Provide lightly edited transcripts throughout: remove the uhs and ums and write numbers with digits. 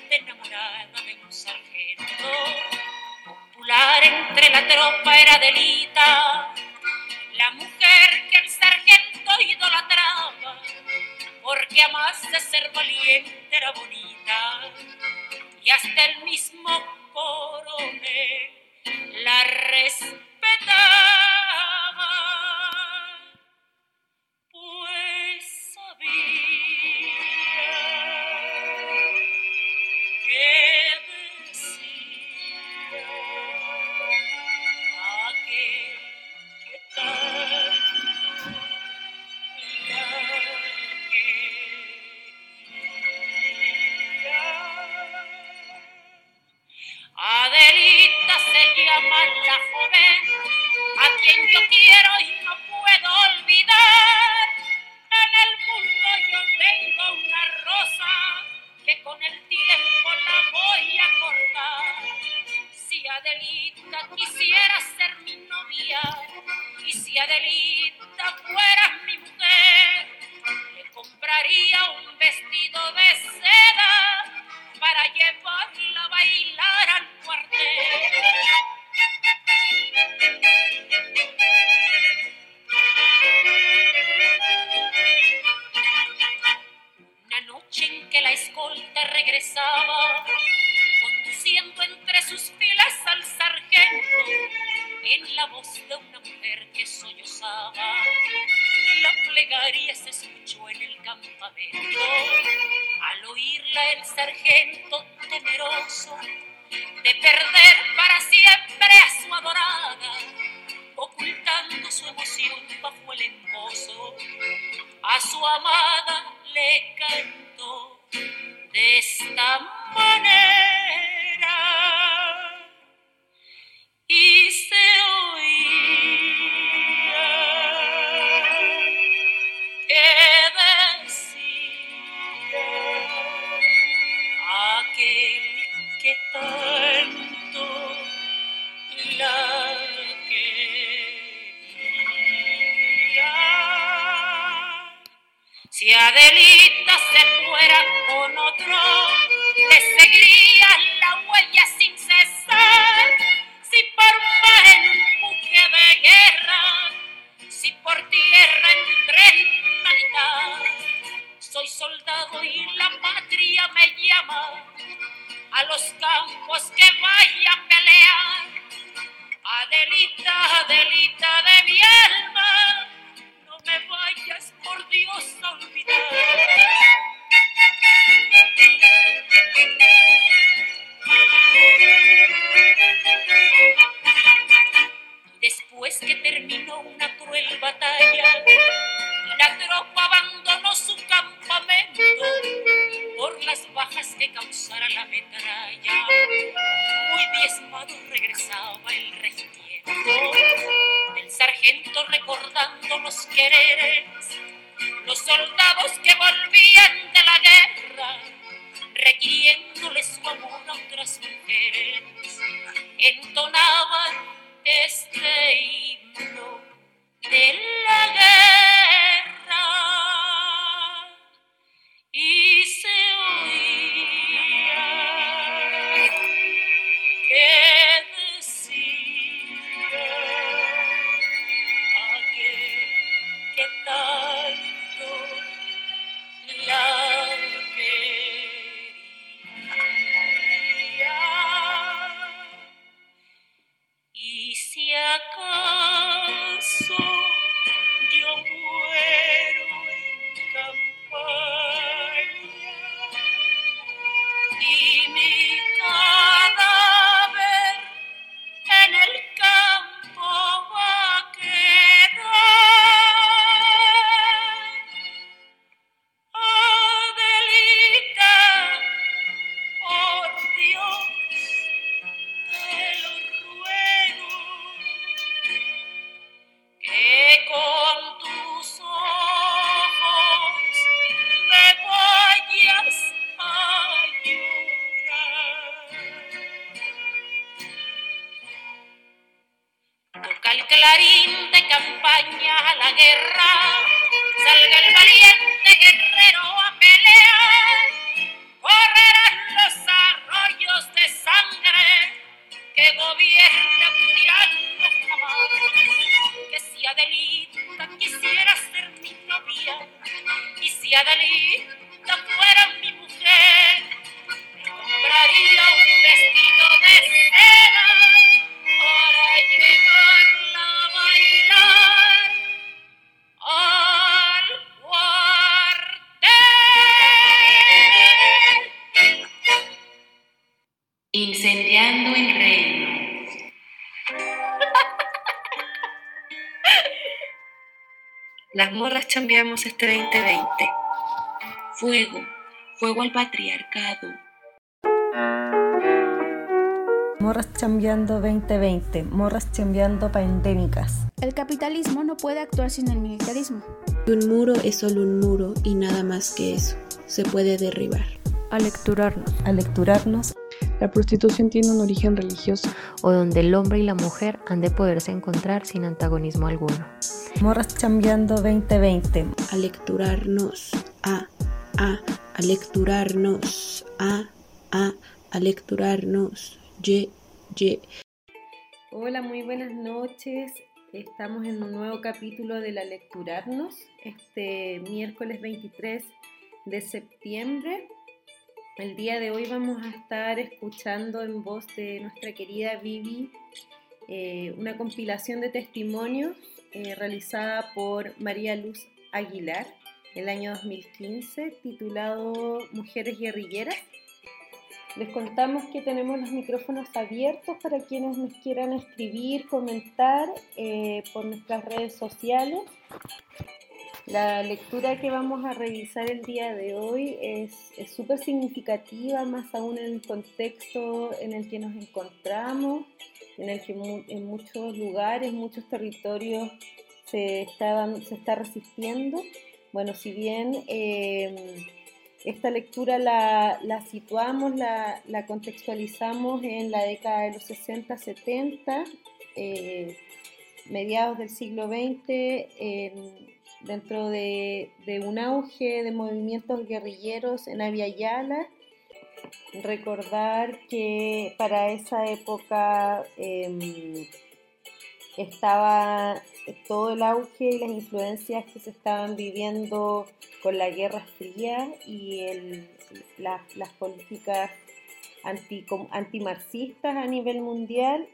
perdidamente enamorada de un sargento. Popular entre la tropa era Adelita, la mujer que el sargento idolatraba, porque a más de ser valiente era bonita, y hasta el mismo coronel la respetaba, pues sabía que decía aquel que tanto la quería. Adelita se llama la joven a quien yo quiero y no puedo olvidar. En el mundo yo tengo una rosa que con el tiempo la voy a cortar. Si Adelita quisiera ser mi novia y si Adelita fuera mi mujer, le compraría un vestido de seda para llevarla a bailar al cuartel. Una noche en que la escolta regresaba, conduciendo entre sus filas al sargento, en la voz de una mujer que sollozaba, la plegaria se escuchó en el campamento. Al oírla el sargento, temeroso de perder para siempre a su adorada, ocultando su emoción bajo el embozo, a su amada le cantó de esta manera y se oía que decía aquel que tanto la quería. Si Adelita se fuera con otro, le seguiría la huella sin cesar. Si por mar en un buque de guerra, si por tierra en un tren militar, soy soldado y la patria me llama a los campos que vaya a pelear. Adelita, Adelita de mi alma, no me vayas por Dios a olvidar. Después que terminó una cruel batalla, la tropa abandonó su campamento por las bajas que causara la metralla. Muy diezmado regresaba el regimiento, el sargento recordando los quereres, los soldados que volvían de la guerra, requiriéndole su amor a otras mujeres, entonaban este himno de la guerra y se oía que decía aquel que tanto la quería. Y si acaso yo muero en campaña y mi cadáver en el campo va a quedar, Adelita, por Dios te lo ruego, que con tus ojos me vayas a llorar. Toca el clarín de campaña a la guerra, salga el valiente guerrero a pelear, correrán los Grecia. Y si Adalita fuera mi mujer, me compraría un vestido de seda para llevarla a bailar al cuartel. Incendiando el reino. Las morras chambeamos este 2020. Fuego, fuego al patriarcado. Morras chambeando 2020, morras chambeando pandémicas. El capitalismo no puede actuar sin el militarismo. Un muro es solo un muro y nada más que eso. Se puede derribar. Alecturarnos. La prostitución tiene un origen religioso. O donde el hombre y la mujer han de poderse encontrar sin antagonismo alguno. Morras chambeando 2020. Alecturarnos, alecturarnos, alecturarnos, ye. Hola, muy buenas noches. Estamos en un nuevo capítulo de la Lecturarnos, este miércoles 23 de septiembre. El día de hoy vamos a estar escuchando en voz de nuestra querida Vivi una compilación de testimonios realizada por María Luz Aguilar el año 2015, titulado Mujeres Guerrilleras. Les contamos que tenemos los micrófonos abiertos para quienes nos quieran escribir, comentar por nuestras redes sociales. La lectura que vamos a revisar el día de hoy es súper significativa, más aún en el contexto en el que nos encontramos, en el que en muchos lugares, muchos territorios se está resistiendo. Bueno, si bien esta lectura la situamos, la contextualizamos en la década de los 60-70, mediados del siglo XX, dentro de un auge de movimientos guerrilleros en Abya Yala. Recordar que para esa época estaba todo el auge y las influencias que se estaban viviendo con la Guerra Fría y las políticas antimarxistas a nivel mundial.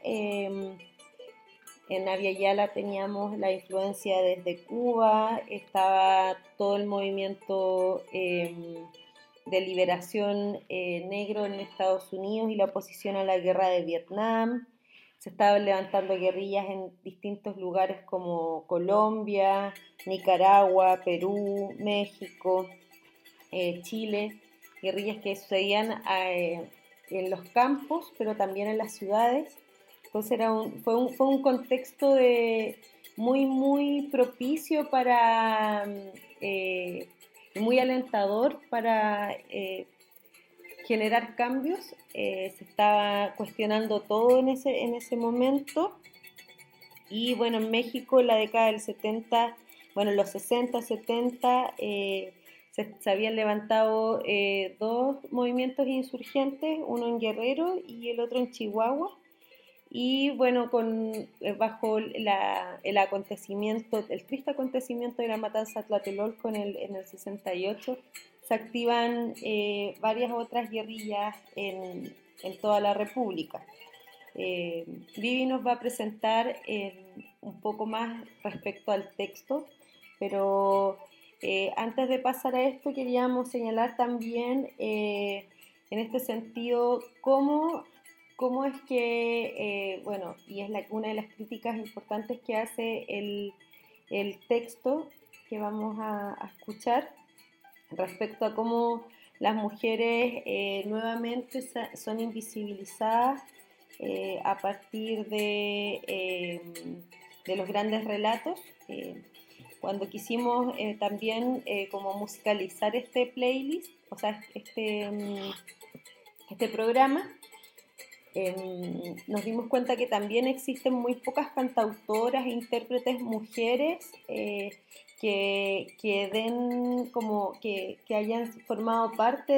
En Abya Yala teníamos la influencia desde Cuba, estaba todo el movimiento de liberación negro en Estados Unidos y la oposición a la guerra de Vietnam. Se estaban levantando guerrillas en distintos lugares como Colombia, Nicaragua, Perú, México, Chile, guerrillas que sucedían en los campos, pero también en las ciudades. Entonces fue un contexto muy propicio para, muy alentador para generar cambios. Se estaba cuestionando todo en ese momento. Y bueno, en México en la década del 70, bueno, en los 60, 70, se habían levantado dos movimientos insurgentes, uno en Guerrero y el otro en Chihuahua. Y bueno, bajo el acontecimiento, el triste acontecimiento de la matanza de Tlatelolco en el 68, se activan varias otras guerrillas en toda la República. Vivi nos va a presentar un poco más respecto al texto, pero antes de pasar a esto queríamos señalar también en este sentido cómo es que, bueno, y es una de las críticas importantes que hace el texto que vamos a escuchar respecto a cómo las mujeres nuevamente son invisibilizadas a partir de los grandes relatos. Cuando quisimos también como musicalizar este playlist, o sea, este programa, nos dimos cuenta que también existen muy pocas cantautoras e intérpretes mujeres que den como que hayan formado parte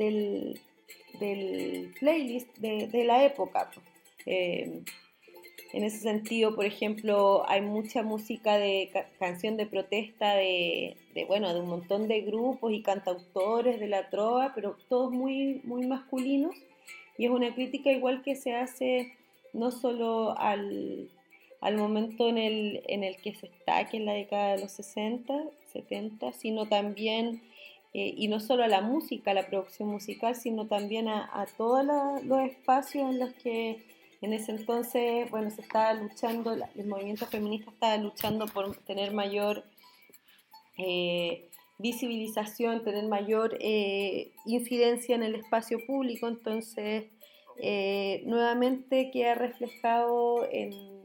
del playlist de la época. En ese sentido, por ejemplo, hay mucha música de canción de protesta bueno, de un montón de grupos y cantautores de la trova, pero todos muy, muy masculinos. Y es una crítica igual que se hace no solo al momento en el que se está, que es la década de los 60, 70, sino también, y no solo a la música, a la producción musical, sino también a todos los espacios en los que en ese entonces, bueno, se estaba luchando, el movimiento feminista estaba luchando por tener mayor visibilización, tener mayor incidencia en el espacio público. Entonces, nuevamente queda reflejado en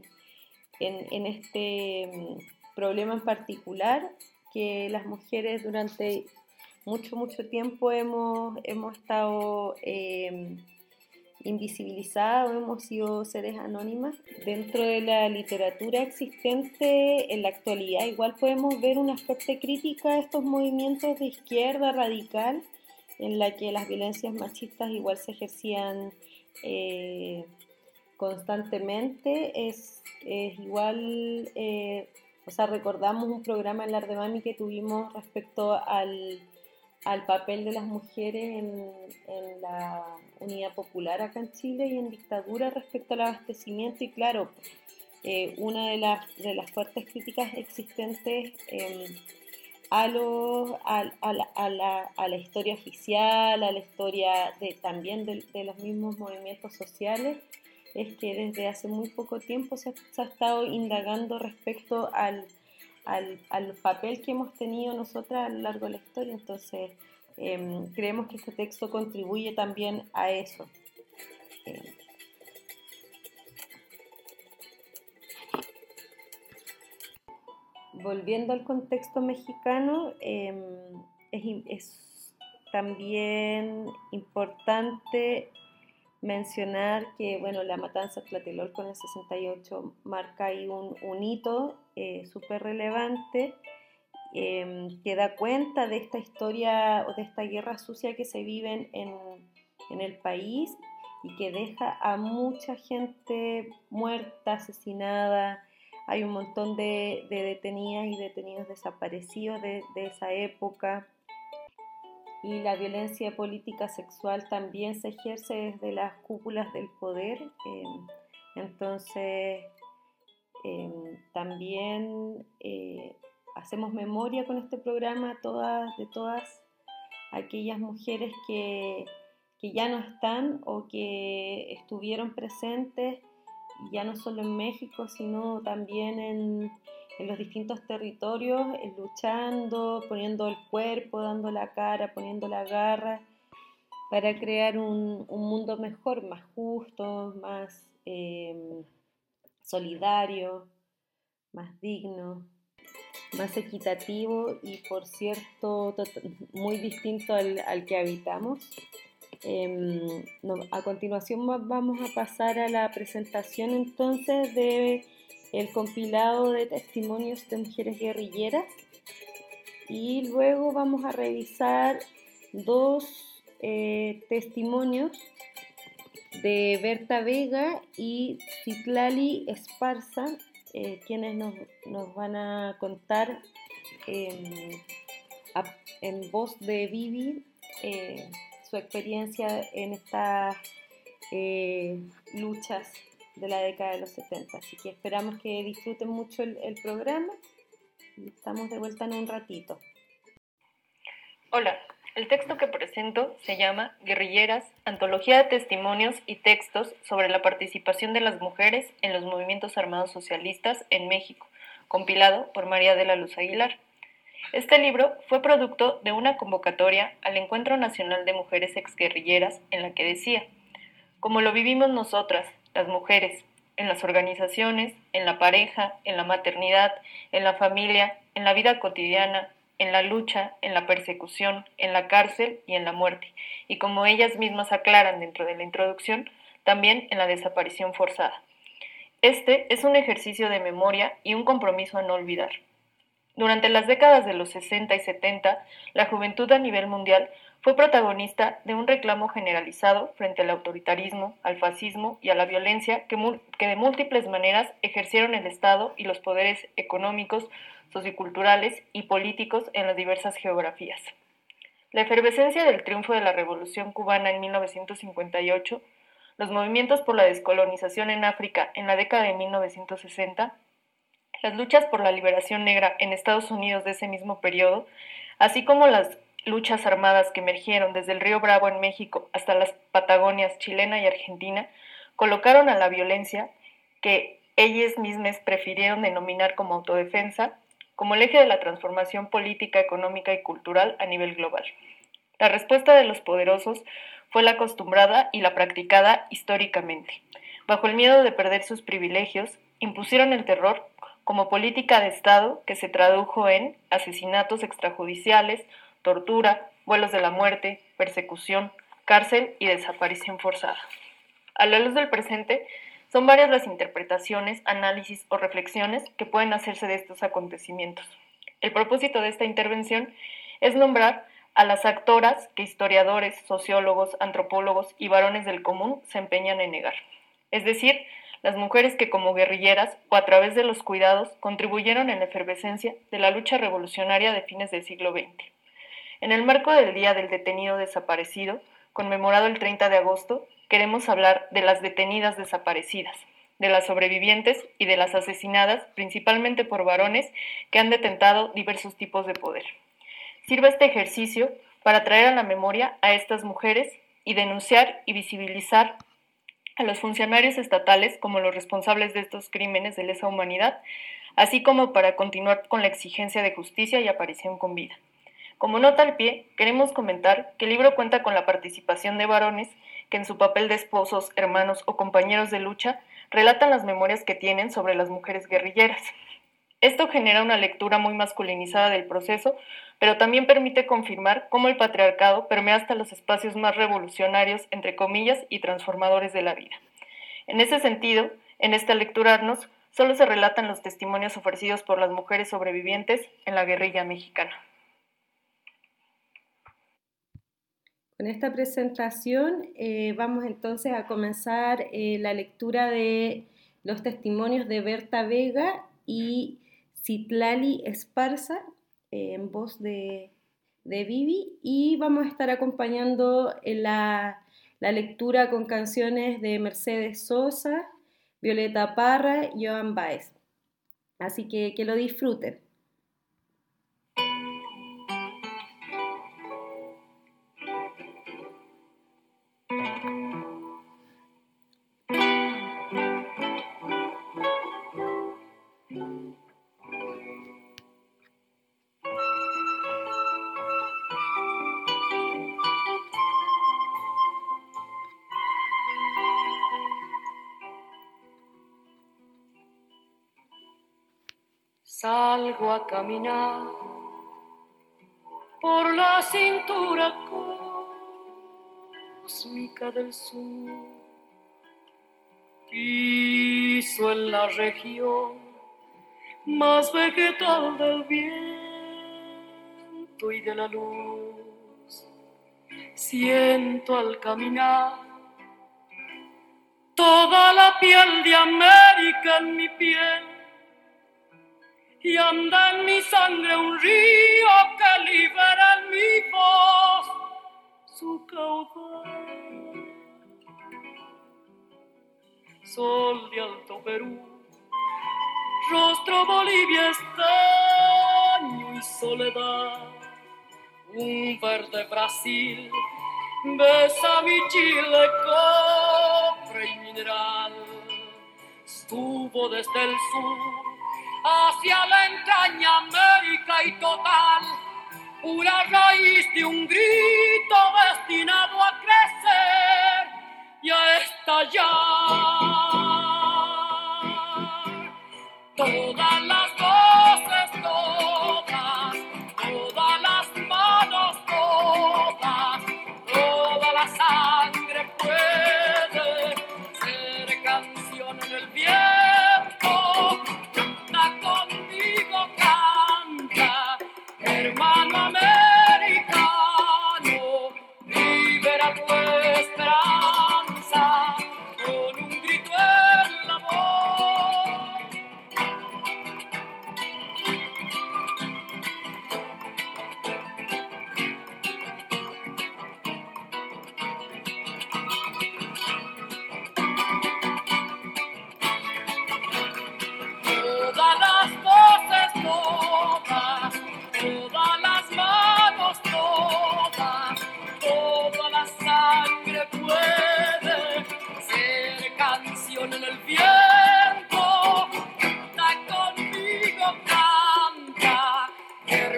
este problema en particular, que las mujeres durante mucho tiempo hemos estado invisibilizadas o hemos sido seres anónimas. Dentro de la literatura existente en la actualidad igual podemos ver una fuerte crítica a estos movimientos de izquierda radical, en la que las violencias machistas igual se ejercían constantemente. Es igual, o sea, recordamos un programa en la Ardemami que tuvimos respecto al papel de las mujeres en la Unidad Popular acá en Chile y en dictadura respecto al abastecimiento. Y claro, una de las fuertes críticas existentes a la historia oficial, a la historia también de los mismos movimientos sociales, es que desde hace muy poco tiempo se ha estado indagando respecto al papel que hemos tenido nosotras a lo largo de la historia. Entonces, creemos que este texto contribuye también a eso. Volviendo al contexto mexicano, es también importante mencionar que, bueno, la matanza de Tlatelolco en el 68 marca ahí un hito súper relevante, que da cuenta de esta historia o de esta guerra sucia que se vive en el país y que deja a mucha gente muerta, asesinada. Hay un montón de detenidas y detenidos desaparecidos de esa época. Y la violencia política sexual también se ejerce desde las cúpulas del poder. Entonces, también hacemos memoria con este programa de todas aquellas mujeres que ya no están o que estuvieron presentes, ya no solo en México, sino también en los distintos territorios, luchando, poniendo el cuerpo, dando la cara, poniendo la garra, para crear un mundo mejor, más justo, más solidario, más digno, más equitativo y, por cierto, muy distinto al que habitamos. A continuación vamos a pasar a la presentación entonces de el compilado de testimonios de mujeres guerrilleras, y luego vamos a revisar dos testimonios de Berta Vega y Citlali Esparza, quienes nos van a contar en voz de Vivi su experiencia en estas luchas de la década de los 70. Así que esperamos que disfruten mucho el programa y estamos de vuelta en un ratito. Hola, el texto que presento se llama Guerrilleras, antología de testimonios y textos sobre la participación de las mujeres en los movimientos armados socialistas en México, compilado por María de la Luz Aguilar. Este libro fue producto de una convocatoria al Encuentro Nacional de Mujeres Exguerrilleras, en la que decía: como lo vivimos nosotras, las mujeres, en las organizaciones, en la pareja, en la maternidad, en la familia, en la vida cotidiana, en la lucha, en la persecución, en la cárcel y en la muerte, y como ellas mismas aclaran dentro de la introducción, también en la desaparición forzada. Este es un ejercicio de memoria y un compromiso a no olvidar. Durante las décadas de los 60 y 70, la juventud a nivel mundial fue protagonista de un reclamo generalizado frente al autoritarismo, al fascismo y a la violencia que de múltiples maneras ejercieron el Estado y los poderes económicos, socioculturales y políticos en las diversas geografías. La efervescencia del triunfo de la Revolución cubana en 1958, los movimientos por la descolonización en África en la década de 1960, las luchas por la liberación negra en Estados Unidos de ese mismo periodo, así como las luchas armadas que emergieron desde el Río Bravo en México hasta las Patagonias chilena y argentina, colocaron a la violencia, que ellas mismas prefirieron denominar como autodefensa, como el eje de la transformación política, económica y cultural a nivel global. La respuesta de los poderosos fue la acostumbrada y la practicada históricamente. Bajo el miedo de perder sus privilegios, impusieron el terror como política de Estado que se tradujo en asesinatos extrajudiciales, tortura, vuelos de la muerte, persecución, cárcel y desaparición forzada. A la luz del presente, son varias las interpretaciones, análisis o reflexiones que pueden hacerse de estos acontecimientos. El propósito de esta intervención es nombrar a las actoras que historiadores, sociólogos, antropólogos y varones del común se empeñan en negar, es decir, las mujeres que como guerrilleras o a través de los cuidados contribuyeron en la efervescencia de la lucha revolucionaria de fines del siglo XX. En el marco del Día del Detenido Desaparecido, conmemorado el 30 de agosto, queremos hablar de las detenidas desaparecidas, de las sobrevivientes y de las asesinadas principalmente por varones que han detentado diversos tipos de poder. Sirve este ejercicio para traer a la memoria a estas mujeres y denunciar y visibilizar a los funcionarios estatales como los responsables de estos crímenes de lesa humanidad, así como para continuar con la exigencia de justicia y aparición con vida. Como nota al pie, queremos comentar que el libro cuenta con la participación de varones que en su papel de esposos, hermanos o compañeros de lucha relatan las memorias que tienen sobre las mujeres guerrilleras. Esto genera una lectura muy masculinizada del proceso, pero también permite confirmar cómo el patriarcado permea hasta los espacios más revolucionarios, entre comillas, y transformadores de la vida. En ese sentido, en esta lecturarnos, solo se relatan los testimonios ofrecidos por las mujeres sobrevivientes en la guerrilla mexicana. Con esta presentación vamos entonces a comenzar la lectura de los testimonios de Berta Vega y Citlali Esparza en voz de Vivi, y vamos a estar acompañando la lectura con canciones de Mercedes Sosa, Violeta Parra y Joan Baez. Así que lo disfruten. Salgo a caminar por la cintura cósmica del sur, piso en la región más vegetal del viento y de la luz. Siento al caminar toda la piel de América en mi piel, y anda en mi sangre un río que libera en mi voz su caudal. Sol de Alto Perú, rostro Bolivia, estaño y soledad, un verde Brasil, besa mi Chile, cobre y mineral. Estuvo desde el sur hacia la entraña América y total, pura raíz de un grito destinado a crecer y a estallar. Todas las voces, todas las manos, toda la sangre puede ser canción en el viento. Conmigo canta, hermano americano,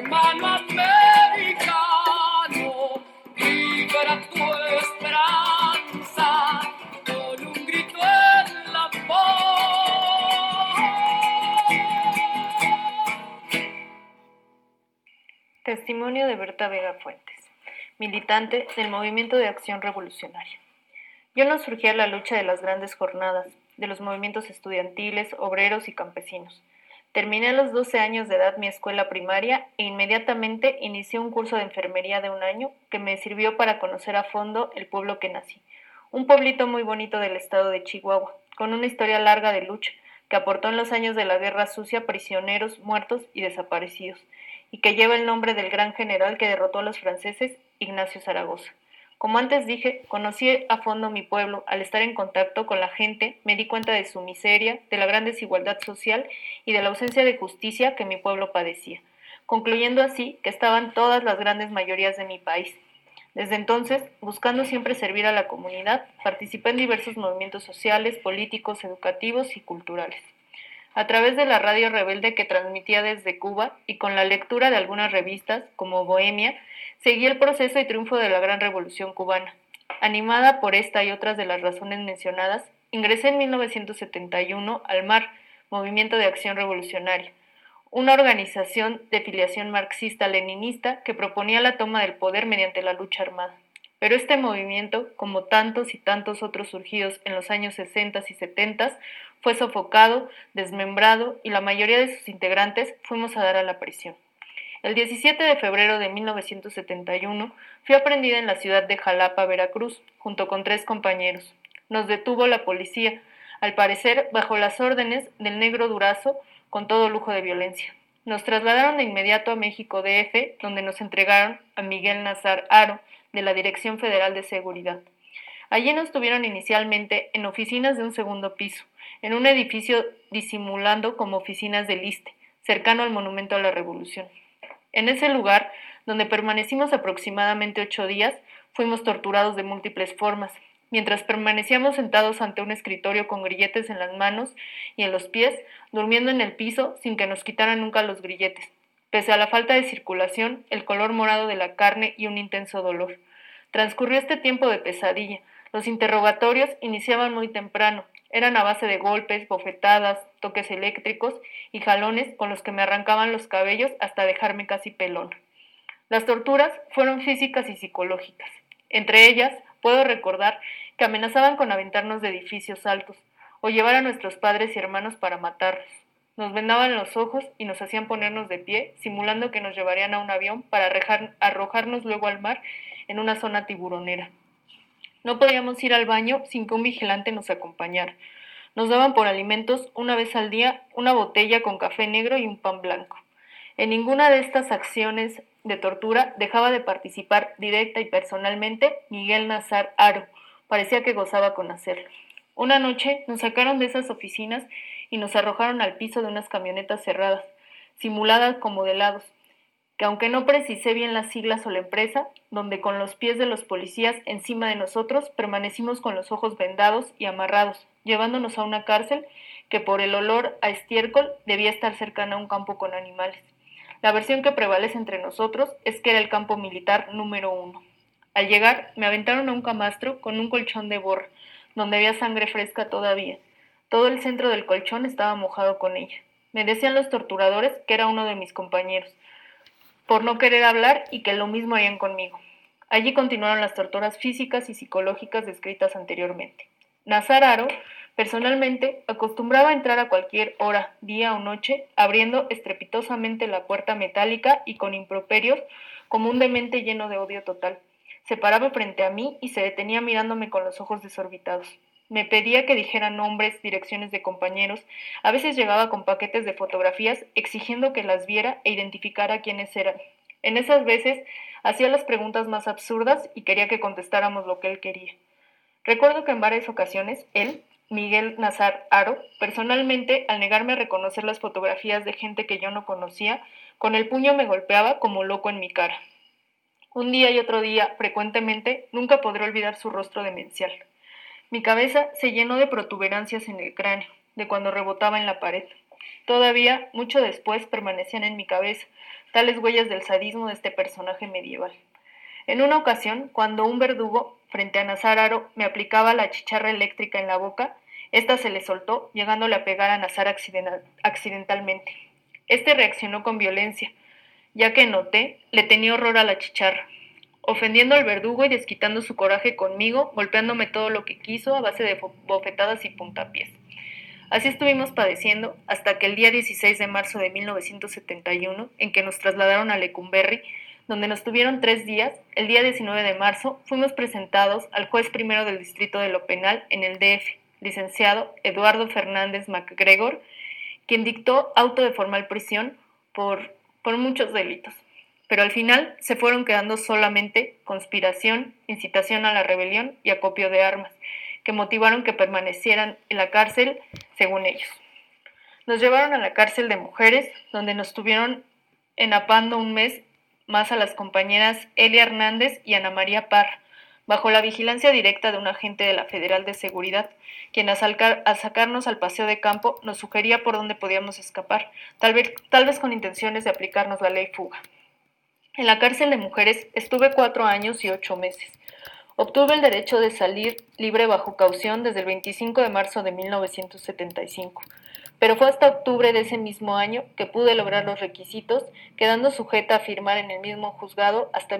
hermano americano, libera tu esperanza con un grito en la voz. Testimonio de Berta Vega Fuentes, militante del Movimiento de Acción Revolucionaria. Yo no surgí a la lucha de las grandes jornadas, de los movimientos estudiantiles, obreros y campesinos. Terminé a los 12 años de edad mi escuela primaria e inmediatamente inicié un curso de enfermería de 1 año que me sirvió para conocer a fondo el pueblo que nací. Un pueblito muy bonito del estado de Chihuahua, con una historia larga de lucha, que aportó en los años de la Guerra Sucia prisioneros, muertos y desaparecidos, y que lleva el nombre del gran general que derrotó a los franceses, Ignacio Zaragoza. Como antes dije, conocí a fondo mi pueblo. Al estar en contacto con la gente, me di cuenta de su miseria, de la gran desigualdad social y de la ausencia de justicia que mi pueblo padecía, concluyendo así que estaban todas las grandes mayorías de mi país. Desde entonces, buscando siempre servir a la comunidad, participé en diversos movimientos sociales, políticos, educativos y culturales. A través de la radio rebelde que transmitía desde Cuba y con la lectura de algunas revistas, como Bohemia, seguí el proceso y triunfo de la gran revolución cubana. Animada por esta y otras de las razones mencionadas, ingresé en 1971 al MAR, Movimiento de Acción Revolucionaria, una organización de filiación marxista-leninista que proponía la toma del poder mediante la lucha armada. Pero este movimiento, como tantos y tantos otros surgidos en los años 60 y 70, fue sofocado, desmembrado y la mayoría de sus integrantes fuimos a dar a la prisión. El 17 de febrero de 1971 fui aprendida en la ciudad de Jalapa, Veracruz, junto con 3 compañeros. Nos detuvo la policía, al parecer bajo las órdenes del negro Durazo, con todo lujo de violencia. Nos trasladaron de inmediato a México DF, donde nos entregaron a Miguel Nazar Haro, de la Dirección Federal de Seguridad. Allí nos tuvieron inicialmente en oficinas de un segundo piso, en un edificio disimulando como oficinas del ISSSTE, cercano al Monumento a la Revolución. En ese lugar, donde permanecimos aproximadamente 8 días, fuimos torturados de múltiples formas. Mientras permanecíamos sentados ante un escritorio con grilletes en las manos y en los pies, durmiendo en el piso sin que nos quitaran nunca los grilletes. Pese a la falta de circulación, el color morado de la carne y un intenso dolor. Transcurrió este tiempo de pesadilla. Los interrogatorios iniciaban muy temprano. Eran a base de golpes, bofetadas, toques eléctricos y jalones con los que me arrancaban los cabellos hasta dejarme casi pelona. Las torturas fueron físicas y psicológicas. Entre ellas, puedo recordar que amenazaban con aventarnos de edificios altos o llevar a nuestros padres y hermanos para matarlos. Nos vendaban los ojos y nos hacían ponernos de pie, simulando que nos llevarían a un avión para arrojarnos luego al mar en una zona tiburonera. No podíamos ir al baño sin que un vigilante nos acompañara. Nos daban por alimentos 1 vez al día una botella con café negro y un pan blanco. En ninguna de estas acciones de tortura dejaba de participar directa y personalmente Miguel Nazar Haro. Parecía que gozaba con hacerlo. Una noche nos sacaron de esas oficinas y nos arrojaron al piso de unas camionetas cerradas, simuladas como de helados, que aunque no precisé bien las siglas o la empresa, donde con los pies de los policías encima de nosotros permanecimos con los ojos vendados y amarrados, llevándonos a una cárcel que por el olor a estiércol debía estar cercana a un campo con animales. La versión que prevalece entre nosotros es que era el campo militar número 1. Al llegar, me aventaron a un camastro con un colchón de borra, donde había sangre fresca todavía. Todo el centro del colchón estaba mojado con ella. Me decían los torturadores que era uno de mis compañeros, por no querer hablar y que lo mismo harían conmigo. Allí continuaron las torturas físicas y psicológicas descritas anteriormente. Nazar Haro, personalmente, acostumbraba a entrar a cualquier hora, día o noche, abriendo estrepitosamente la puerta metálica y con improperios, como un demente lleno de odio total. Se paraba frente a mí y se detenía mirándome con los ojos desorbitados. Me pedía que dijera nombres, direcciones de compañeros. A veces llegaba con paquetes de fotografías exigiendo que las viera e identificara quiénes eran. En esas veces hacía las preguntas más absurdas y quería que contestáramos lo que él quería. Recuerdo que en varias ocasiones él, Miguel Nazar Haro, personalmente, al negarme a reconocer las fotografías de gente que yo no conocía, con el puño me golpeaba como loco en mi cara. Un día y otro día, frecuentemente, nunca podré olvidar su rostro demencial. Mi cabeza se llenó de protuberancias en el cráneo, de cuando rebotaba en la pared. Todavía, mucho después, permanecían en mi cabeza, tales huellas del sadismo de este personaje medieval. En una ocasión, cuando un verdugo, frente a Nazar me aplicaba la chicharra eléctrica en la boca, ésta se le soltó, llegándole a pegar a Nazar accidentalmente. Este reaccionó con violencia, ya que noté, le tenía horror a la chicharra, ofendiendo al verdugo y desquitando su coraje conmigo, golpeándome todo lo que quiso a base de bofetadas y puntapiés. Así estuvimos padeciendo hasta que el día 16 de marzo de 1971, en que nos trasladaron a Lecumberri, donde nos tuvieron 3 días, el día 19 de marzo fuimos presentados al juez primero del Distrito de lo Penal en el DF, licenciado Eduardo Fernández MacGregor, quien dictó auto de formal prisión por muchos delitos. Pero al final se fueron quedando solamente conspiración, incitación a la rebelión y acopio de armas, que motivaron que permanecieran en la cárcel, según ellos. Nos llevaron a la cárcel de mujeres, donde nos tuvieron enapando un mes más a las compañeras Elia Hernández y Ana María Parra, bajo la vigilancia directa de un agente de la Federal de Seguridad, quien al sacarnos al paseo de campo nos sugería por dónde podíamos escapar, tal vez con intenciones de aplicarnos la ley fuga. En la cárcel de mujeres estuve 4 años y 8 meses. Obtuve el derecho de salir libre bajo caución desde el 25 de marzo de 1975, pero fue hasta octubre de ese mismo año que pude lograr los requisitos, quedando sujeta a firmar en el mismo juzgado hasta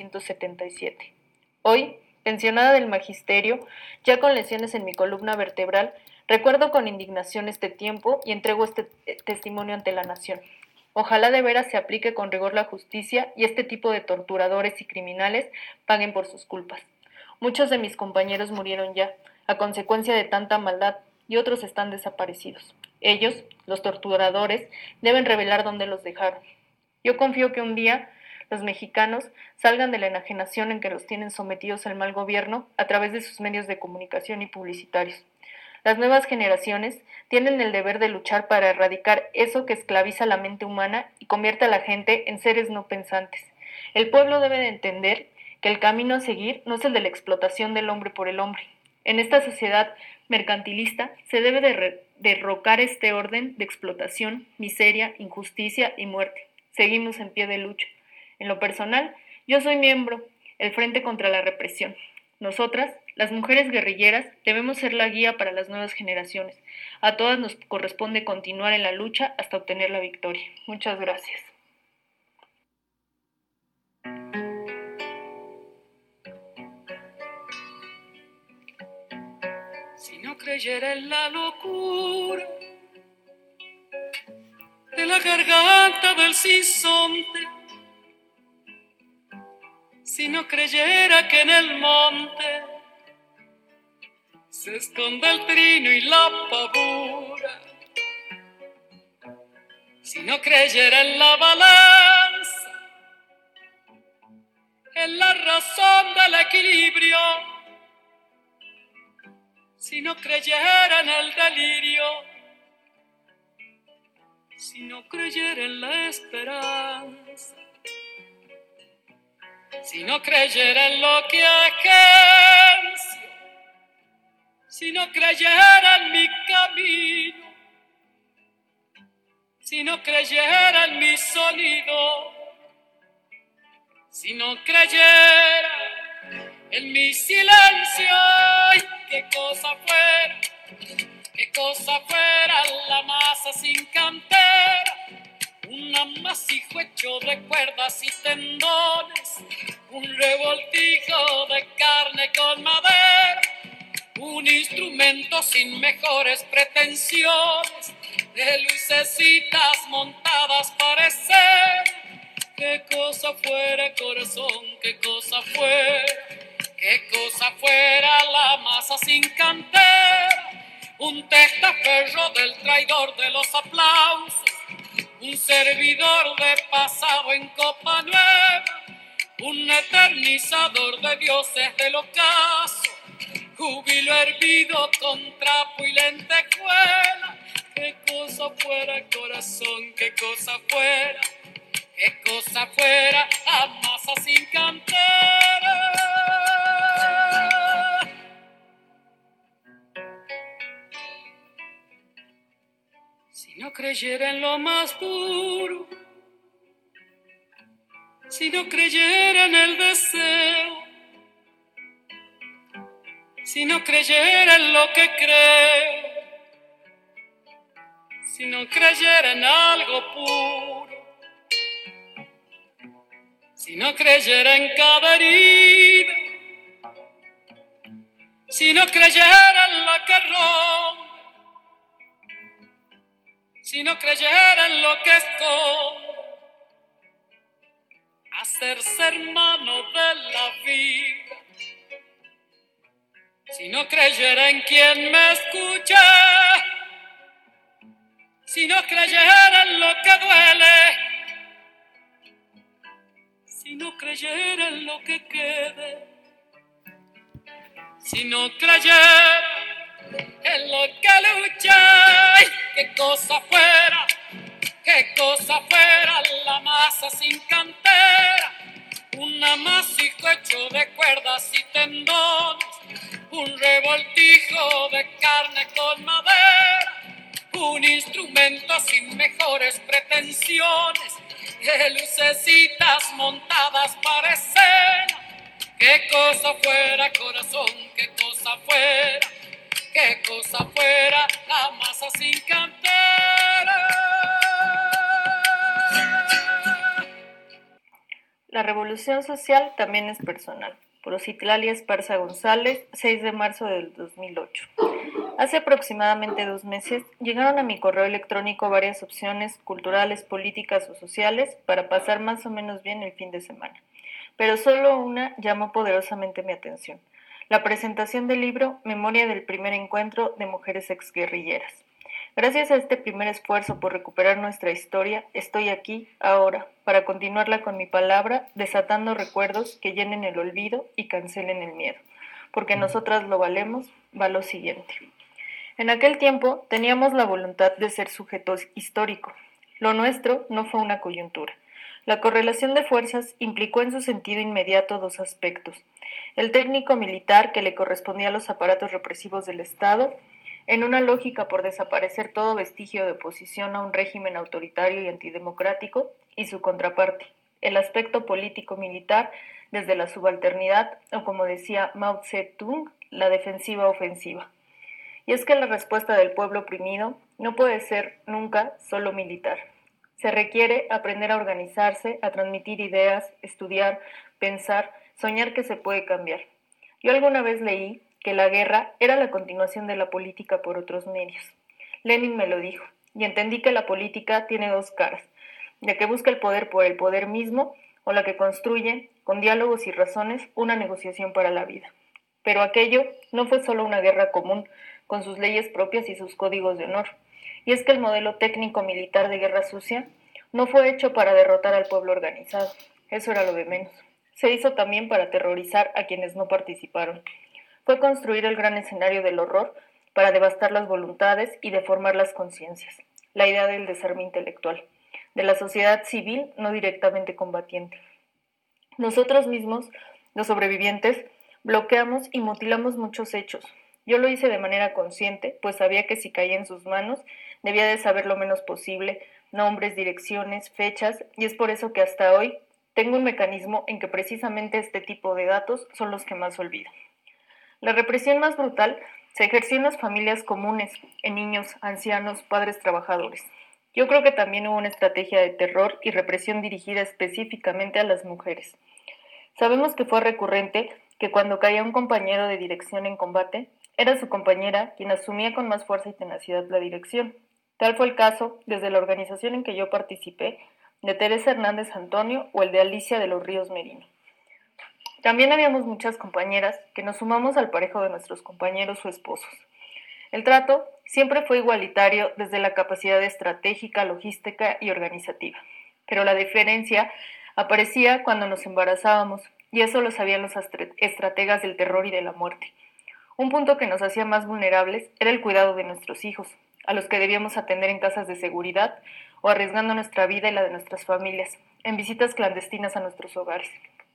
1977. Hoy, pensionada del magisterio, ya con lesiones en mi columna vertebral, recuerdo con indignación este tiempo y entrego este testimonio ante la nación. Ojalá de veras se aplique con rigor la justicia y este tipo de torturadores y criminales paguen por sus culpas. Muchos de mis compañeros murieron ya, a consecuencia de tanta maldad, y otros están desaparecidos. Ellos, los torturadores, deben revelar dónde los dejaron. Yo confío que un día los mexicanos salgan de la enajenación en que los tienen sometidos al mal gobierno a través de sus medios de comunicación y publicitarios. Las nuevas generaciones tienen el deber de luchar para erradicar eso que esclaviza la mente humana y convierte a la gente en seres no pensantes. El pueblo debe de entender que el camino a seguir no es el de la explotación del hombre por el hombre. En esta sociedad mercantilista se debe de derrocar este orden de explotación, miseria, injusticia y muerte. Seguimos en pie de lucha. En lo personal, yo soy miembro del Frente contra la Represión. Nosotras, las mujeres guerrilleras, debemos ser la guía para las nuevas generaciones. A todas nos corresponde continuar en la lucha hasta obtener la victoria. Muchas gracias. Si no creyera en la locura de la garganta del sinsonte, si no creyera que en el monte se esconde el trino y la pavura, si no creyera en la balanza, en la razón del equilibrio, si no creyera en el delirio, si no creyera en la esperanza, si no creyera en lo que agencio, si no creyera en mi camino, si no creyera en mi sonido, si no creyera en mi silencio, ¡ay, qué cosa fuera la masa sin cantera! Un amasijo hecho de cuerdas y tendones, un revoltijo de carne con madera, un instrumento sin mejores pretensiones, de lucecitas montadas parecer. Qué cosa fuera, corazón, qué cosa fuera la masa sin cantera, un testaferro del traidor de los aplausos, un servidor de pasado en copa nueva, un eternizador de dioses del ocaso, júbilo hervido con trapo y lentejuela. Qué cosa fuera, corazón, qué cosa fuera a masa sin cantera. Si no creyera en lo más puro si no creyera en el deseo, si no creyera en lo que creo, si no creyera en algo puro, si no creyera en cada herida, si no creyera en la que rompe, si no creyera en lo que esconde, hacerse hermano de la vida, si no creyera en quien me escucha, si no creyera en lo que duele, si no creyera en lo que quede, si no creyera en lo que lucha, ¡ay! Qué cosa fuera la masa sin cantera, un amasijo hecho de cuerdas y tendones, un revoltijo de carne con madera, un instrumento sin mejores pretensiones, de lucecitas montadas para escena. Qué cosa fuera, corazón, qué cosa fuera la masa sin cantera. La revolución social también es personal. Por Citlali Esparza González, 6 de marzo del 2008. Hace aproximadamente 2 meses llegaron a mi correo electrónico varias opciones culturales, políticas o sociales para pasar más o menos bien el fin de semana. Pero solo una llamó poderosamente mi atención: la presentación del libro Memoria del primer encuentro de mujeres exguerrilleras. Gracias a este primer esfuerzo por recuperar nuestra historia, estoy aquí, ahora, para continuarla con mi palabra, desatando recuerdos que llenen el olvido y cancelen el miedo. Porque nosotras lo valemos, va lo siguiente. En aquel tiempo teníamos la voluntad de ser sujetos históricos. Lo nuestro no fue una coyuntura. La correlación de fuerzas implicó en su sentido inmediato 2 aspectos: el técnico militar que le correspondía a los aparatos represivos del Estado, en una lógica por desaparecer todo vestigio de oposición a un régimen autoritario y antidemocrático, y su contraparte, el aspecto político-militar desde la subalternidad, o como decía Mao Zedong, la defensiva ofensiva. Y es que la respuesta del pueblo oprimido no puede ser nunca solo militar. Se requiere aprender a organizarse, a transmitir ideas, estudiar, pensar, soñar que se puede cambiar. Yo alguna vez leí que la guerra era la continuación de la política por otros medios. Lenin me lo dijo, y entendí que la política tiene 2 caras: la que busca el poder por el poder mismo, o la que construye, con diálogos y razones, una negociación para la vida. Pero aquello no fue solo una guerra común, con sus leyes propias y sus códigos de honor. Y es que el modelo técnico-militar de guerra sucia no fue hecho para derrotar al pueblo organizado. Eso era lo de menos. Se hizo también para aterrorizar a quienes no participaron. Fue construir el gran escenario del horror para devastar las voluntades y deformar las conciencias. La idea del desarme intelectual, de la sociedad civil no directamente combatiente. Nosotros mismos, los sobrevivientes, bloqueamos y mutilamos muchos hechos. Yo lo hice de manera consciente, pues sabía que si caía en sus manos, debía de saber lo menos posible, nombres, direcciones, fechas, y es por eso que hasta hoy tengo un mecanismo en que precisamente este tipo de datos son los que más olvido. La represión más brutal se ejerció en las familias comunes, en niños, ancianos, padres trabajadores. Yo creo que también hubo una estrategia de terror y represión dirigida específicamente a las mujeres. Sabemos que fue recurrente que cuando caía un compañero de dirección en combate, era su compañera quien asumía con más fuerza y tenacidad la dirección. Tal fue el caso, desde la organización en que yo participé, de Teresa Hernández Antonio o el de Alicia de los Ríos Merino. También habíamos muchas compañeras que nos sumamos al parejo de nuestros compañeros o esposos. El trato siempre fue igualitario desde la capacidad estratégica, logística y organizativa. Pero la diferencia aparecía cuando nos embarazábamos, y eso lo sabían los estrategas del terror y de la muerte. Un punto que nos hacía más vulnerables era el cuidado de nuestros hijos, a los que debíamos atender en casas de seguridad o arriesgando nuestra vida y la de nuestras familias, en visitas clandestinas a nuestros hogares.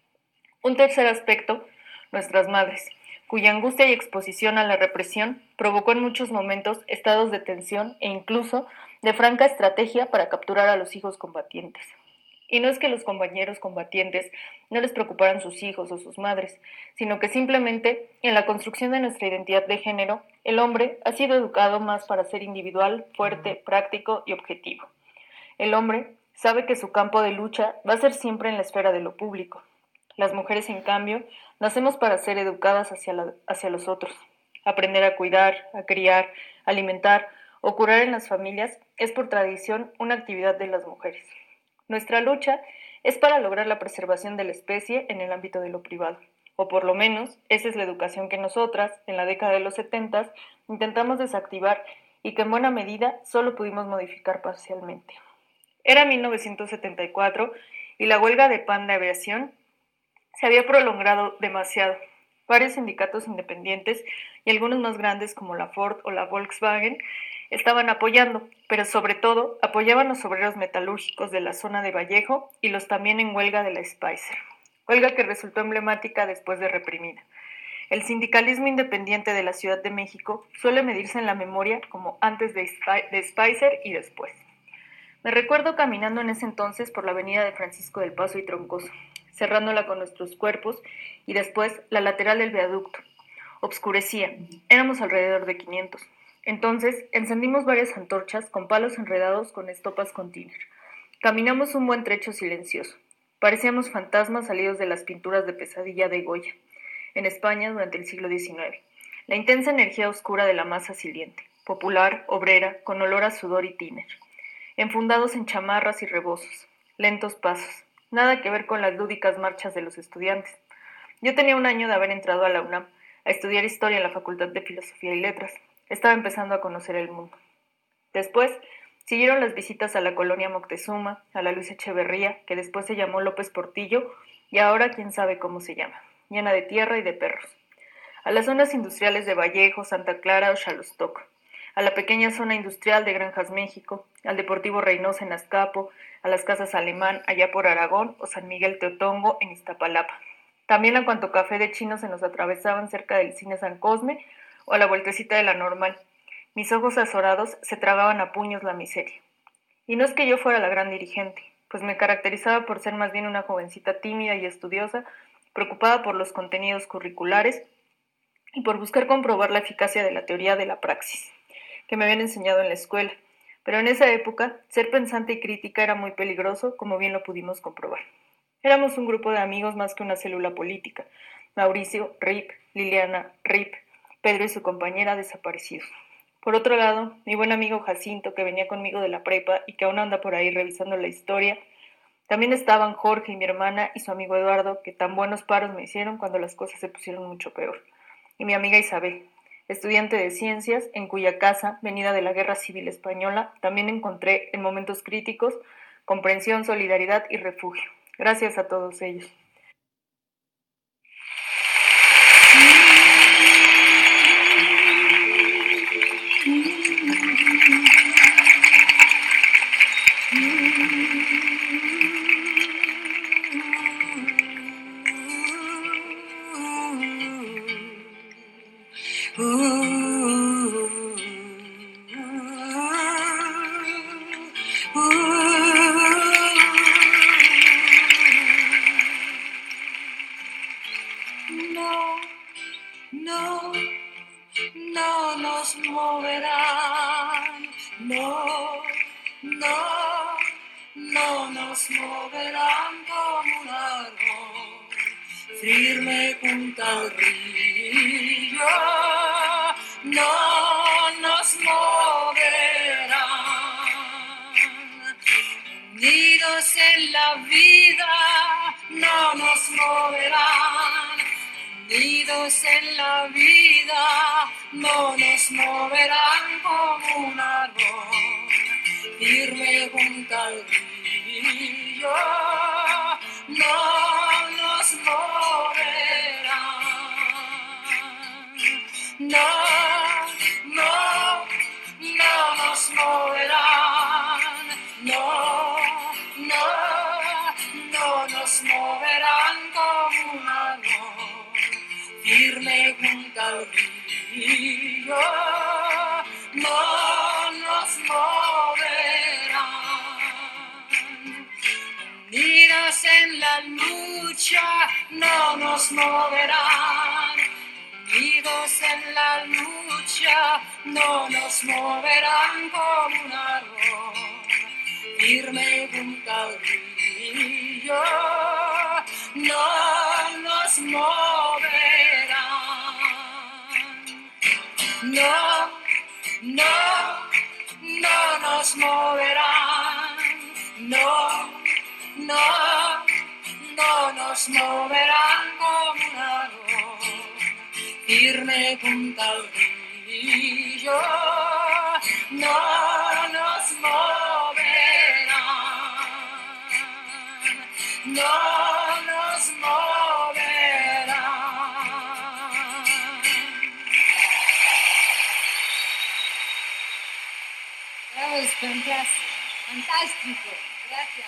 Un tercer aspecto, nuestras madres, cuya angustia y exposición a la represión provocó en muchos momentos estados de tensión e incluso de franca estrategia para capturar a los hijos combatientes. Y no es que los compañeros combatientes no les preocuparan sus hijos o sus madres, sino que simplemente en la construcción de nuestra identidad de género, el hombre ha sido educado más para ser individual, fuerte, práctico y objetivo. El hombre sabe que su campo de lucha va a ser siempre en la esfera de lo público. Las mujeres, en cambio, nacemos para ser educadas hacia los otros. Aprender a cuidar, a criar, alimentar o curar en las familias es por tradición una actividad de las mujeres. Nuestra lucha es para lograr la preservación de la especie en el ámbito de lo privado, o por lo menos esa es la educación que nosotras, en la década de los 70, intentamos desactivar y que en buena medida solo pudimos modificar parcialmente. Era 1974 y la huelga de pan de aviación se había prolongado demasiado. Varios sindicatos independientes y algunos más grandes como la Ford o la Volkswagen estaban apoyando, pero sobre todo apoyaban los obreros metalúrgicos de la zona de Vallejo y los también en huelga de la Spicer, huelga que resultó emblemática después de reprimida. El sindicalismo independiente de la Ciudad de México suele medirse en la memoria como antes de Spicer y después. Me recuerdo caminando en ese entonces por la avenida de Francisco del Paso y Troncoso, cerrándola con nuestros cuerpos y después la lateral del viaducto. Obscurecía, éramos alrededor de 500. Entonces encendimos varias antorchas con palos enredados con estopas con tiner. Caminamos un buen trecho silencioso. Parecíamos fantasmas salidos de las pinturas de Pesadilla de Goya, en España durante el siglo XIX. La intensa energía oscura de la masa siliente, popular, obrera, con olor a sudor y tiner. Enfundados en chamarras y rebozos, lentos pasos, nada que ver con las lúdicas marchas de los estudiantes. Yo tenía 1 año de haber entrado a la UNAM a estudiar historia en la Facultad de Filosofía y Letras. Estaba empezando a conocer el mundo. Después siguieron las visitas a la colonia Moctezuma, a la Luis Echeverría, que después se llamó López Portillo y ahora quién sabe cómo se llama, llena de tierra y de perros. A las zonas industriales de Vallejo, Santa Clara o Xalostoc, a la pequeña zona industrial de Granjas México, al Deportivo Reynosa en Azcapo, a las Casas Alemán allá por Aragón o San Miguel Teotongo en Iztapalapa. También a cuanto café de chino se nos atravesaban cerca del cine San Cosme o a la vueltecita de la Normal. Mis ojos azorados se tragaban a puños la miseria. Y no es que yo fuera la gran dirigente, pues me caracterizaba por ser más bien una jovencita tímida y estudiosa, preocupada por los contenidos curriculares y por buscar comprobar la eficacia de la teoría de la praxis, que me habían enseñado en la escuela. Pero en esa época, ser pensante y crítica era muy peligroso, como bien lo pudimos comprobar. Éramos un grupo de amigos más que una célula política. Mauricio, Rip, Liliana, Rip, Pedro y su compañera desaparecidos. Por otro lado, mi buen amigo Jacinto, que venía conmigo de la prepa y que aún anda por ahí revisando la historia. También estaban Jorge y mi hermana y su amigo Eduardo, que tan buenos paros me hicieron cuando las cosas se pusieron mucho peor. Y mi amiga Isabel, estudiante de ciencias, en cuya casa, venida de la Guerra Civil Española, también encontré en momentos críticos comprensión, solidaridad y refugio. Gracias a todos ellos. No nos moverán, no nos moverán como un árbol firme junto al río, no nos moverán, unidos en la vida, no nos moverán, unidos en la vida, no nos moverán como un árbol firme junto al río, no nos moverán, no nos moverán, no nos moverán como un árbol firme junto al río, no nos moverán, Unidos en la lucha no nos moverán. Unidos en la lucha no nos moverán como un árbol firme junto al río. No nos moverán. No, no, no nos moverán. No, no, no nos moverán como un árbol firme junto al río. No nos moverán. No nos moverán. Fantástico, gracias.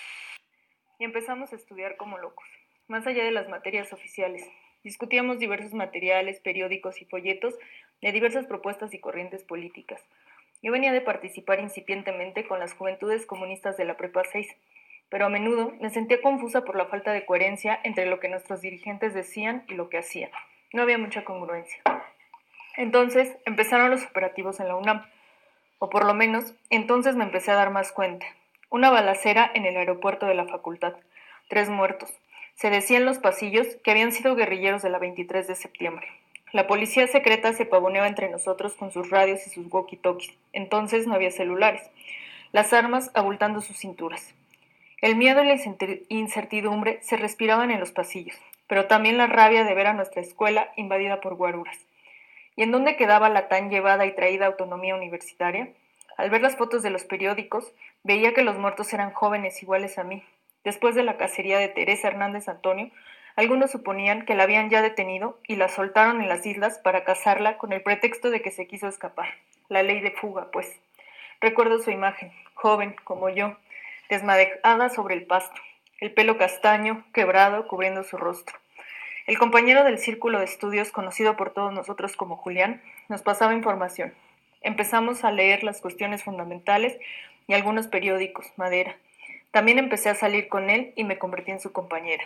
Y empezamos a estudiar como locos, más allá de las materias oficiales. Discutíamos diversos materiales, periódicos y folletos de diversas propuestas y corrientes políticas. Yo venía de participar incipientemente con las Juventudes Comunistas de la Prepa 6, pero a menudo me sentía confusa por la falta de coherencia entre lo que nuestros dirigentes decían y lo que hacían. No había mucha congruencia. Entonces empezaron los operativos en la UNAM, o por lo menos entonces me empecé a dar más cuenta. Una balacera en el aeropuerto de la facultad, 3 muertos. Se decía en los pasillos que habían sido guerrilleros de la 23 de septiembre. La policía secreta se pavoneaba entre nosotros con sus radios y sus walkie-talkies. Entonces no había celulares. Las armas abultando sus cinturas. El miedo y la incertidumbre se respiraban en los pasillos, pero también la rabia de ver a nuestra escuela invadida por guaruras. ¿Y en dónde quedaba la tan llevada y traída autonomía universitaria? Al ver las fotos de los periódicos, veía que los muertos eran jóvenes iguales a mí. Después de la cacería de Teresa Hernández Antonio, algunos suponían que la habían ya detenido y la soltaron en las islas para cazarla con el pretexto de que se quiso escapar. La ley de fuga, pues. Recuerdo su imagen, joven como yo, desmadejada sobre el pasto, el pelo castaño, quebrado, cubriendo su rostro. El compañero del círculo de estudios, conocido por todos nosotros como Julián, nos pasaba información. Empezamos a leer las cuestiones fundamentales y algunos periódicos, Madera. También empecé a salir con él y me convertí en su compañera.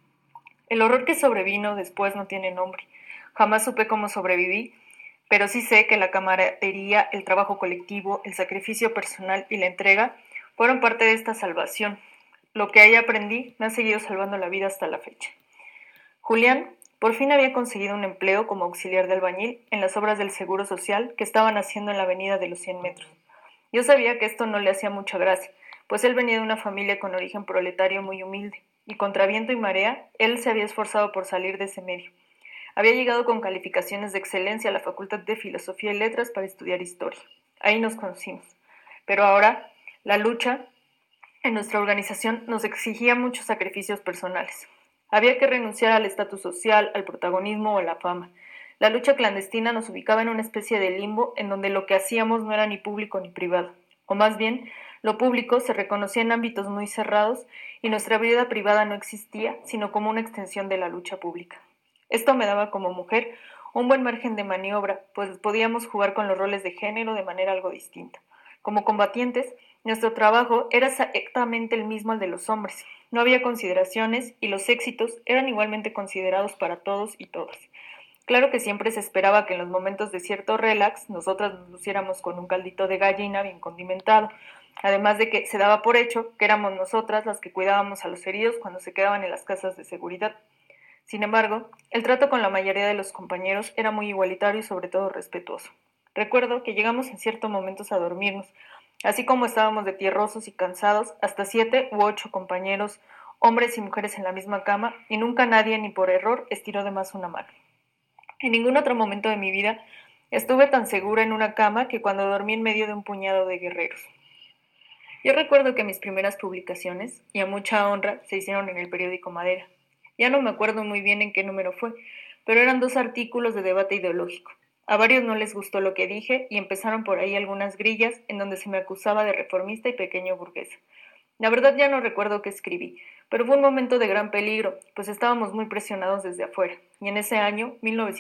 El horror que sobrevino después no tiene nombre. Jamás supe cómo sobreviví, pero sí sé que la camaradería, el trabajo colectivo, el sacrificio personal y la entrega fueron parte de esta salvación. Lo que ahí aprendí me ha seguido salvando la vida hasta la fecha. Julián por fin había conseguido un empleo como auxiliar de albañil en las obras del Seguro Social que estaban haciendo en la avenida de los 100 metros. Yo sabía que esto no le hacía mucha gracia, pues él venía de una familia con origen proletario muy humilde, y contra viento y marea, él se había esforzado por salir de ese medio. Había llegado con calificaciones de excelencia a la Facultad de Filosofía y Letras para estudiar Historia. Ahí nos conocimos. Pero ahora, la lucha en nuestra organización nos exigía muchos sacrificios personales. Había que renunciar al estatus social, al protagonismo o a la fama. La lucha clandestina nos ubicaba en una especie de limbo en donde lo que hacíamos no era ni público ni privado. O más bien, lo público se reconocía en ámbitos muy cerrados y nuestra vida privada no existía, sino como una extensión de la lucha pública. Esto me daba como mujer un buen margen de maniobra, pues podíamos jugar con los roles de género de manera algo distinta. Como combatientes, nuestro trabajo era exactamente el mismo al de los hombres. No había consideraciones y los éxitos eran igualmente considerados para todos y todas. Claro que siempre se esperaba que en los momentos de cierto relax nosotras nos luciéramos con un caldito de gallina bien condimentado, además de que se daba por hecho que éramos nosotras las que cuidábamos a los heridos cuando se quedaban en las casas de seguridad. Sin embargo, el trato con la mayoría de los compañeros era muy igualitario y sobre todo respetuoso. Recuerdo que llegamos en ciertos momentos a dormirnos, así como estábamos de tierrosos y cansados, hasta 7 u 8 compañeros, hombres y mujeres en la misma cama, y nunca nadie, ni por error, estiró de más una mano. En ningún otro momento de mi vida estuve tan segura en una cama que cuando dormí en medio de un puñado de guerreros. Yo recuerdo que mis primeras publicaciones, y a mucha honra, se hicieron en el periódico Madera. Ya no me acuerdo muy bien en qué número fue, pero eran 2 artículos de debate ideológico. A varios no les gustó lo que dije y empezaron por ahí algunas grillas en donde se me acusaba de reformista y pequeño burguesa. La verdad ya no recuerdo qué escribí, pero fue un momento de gran peligro, pues estábamos muy presionados desde afuera, y en ese año,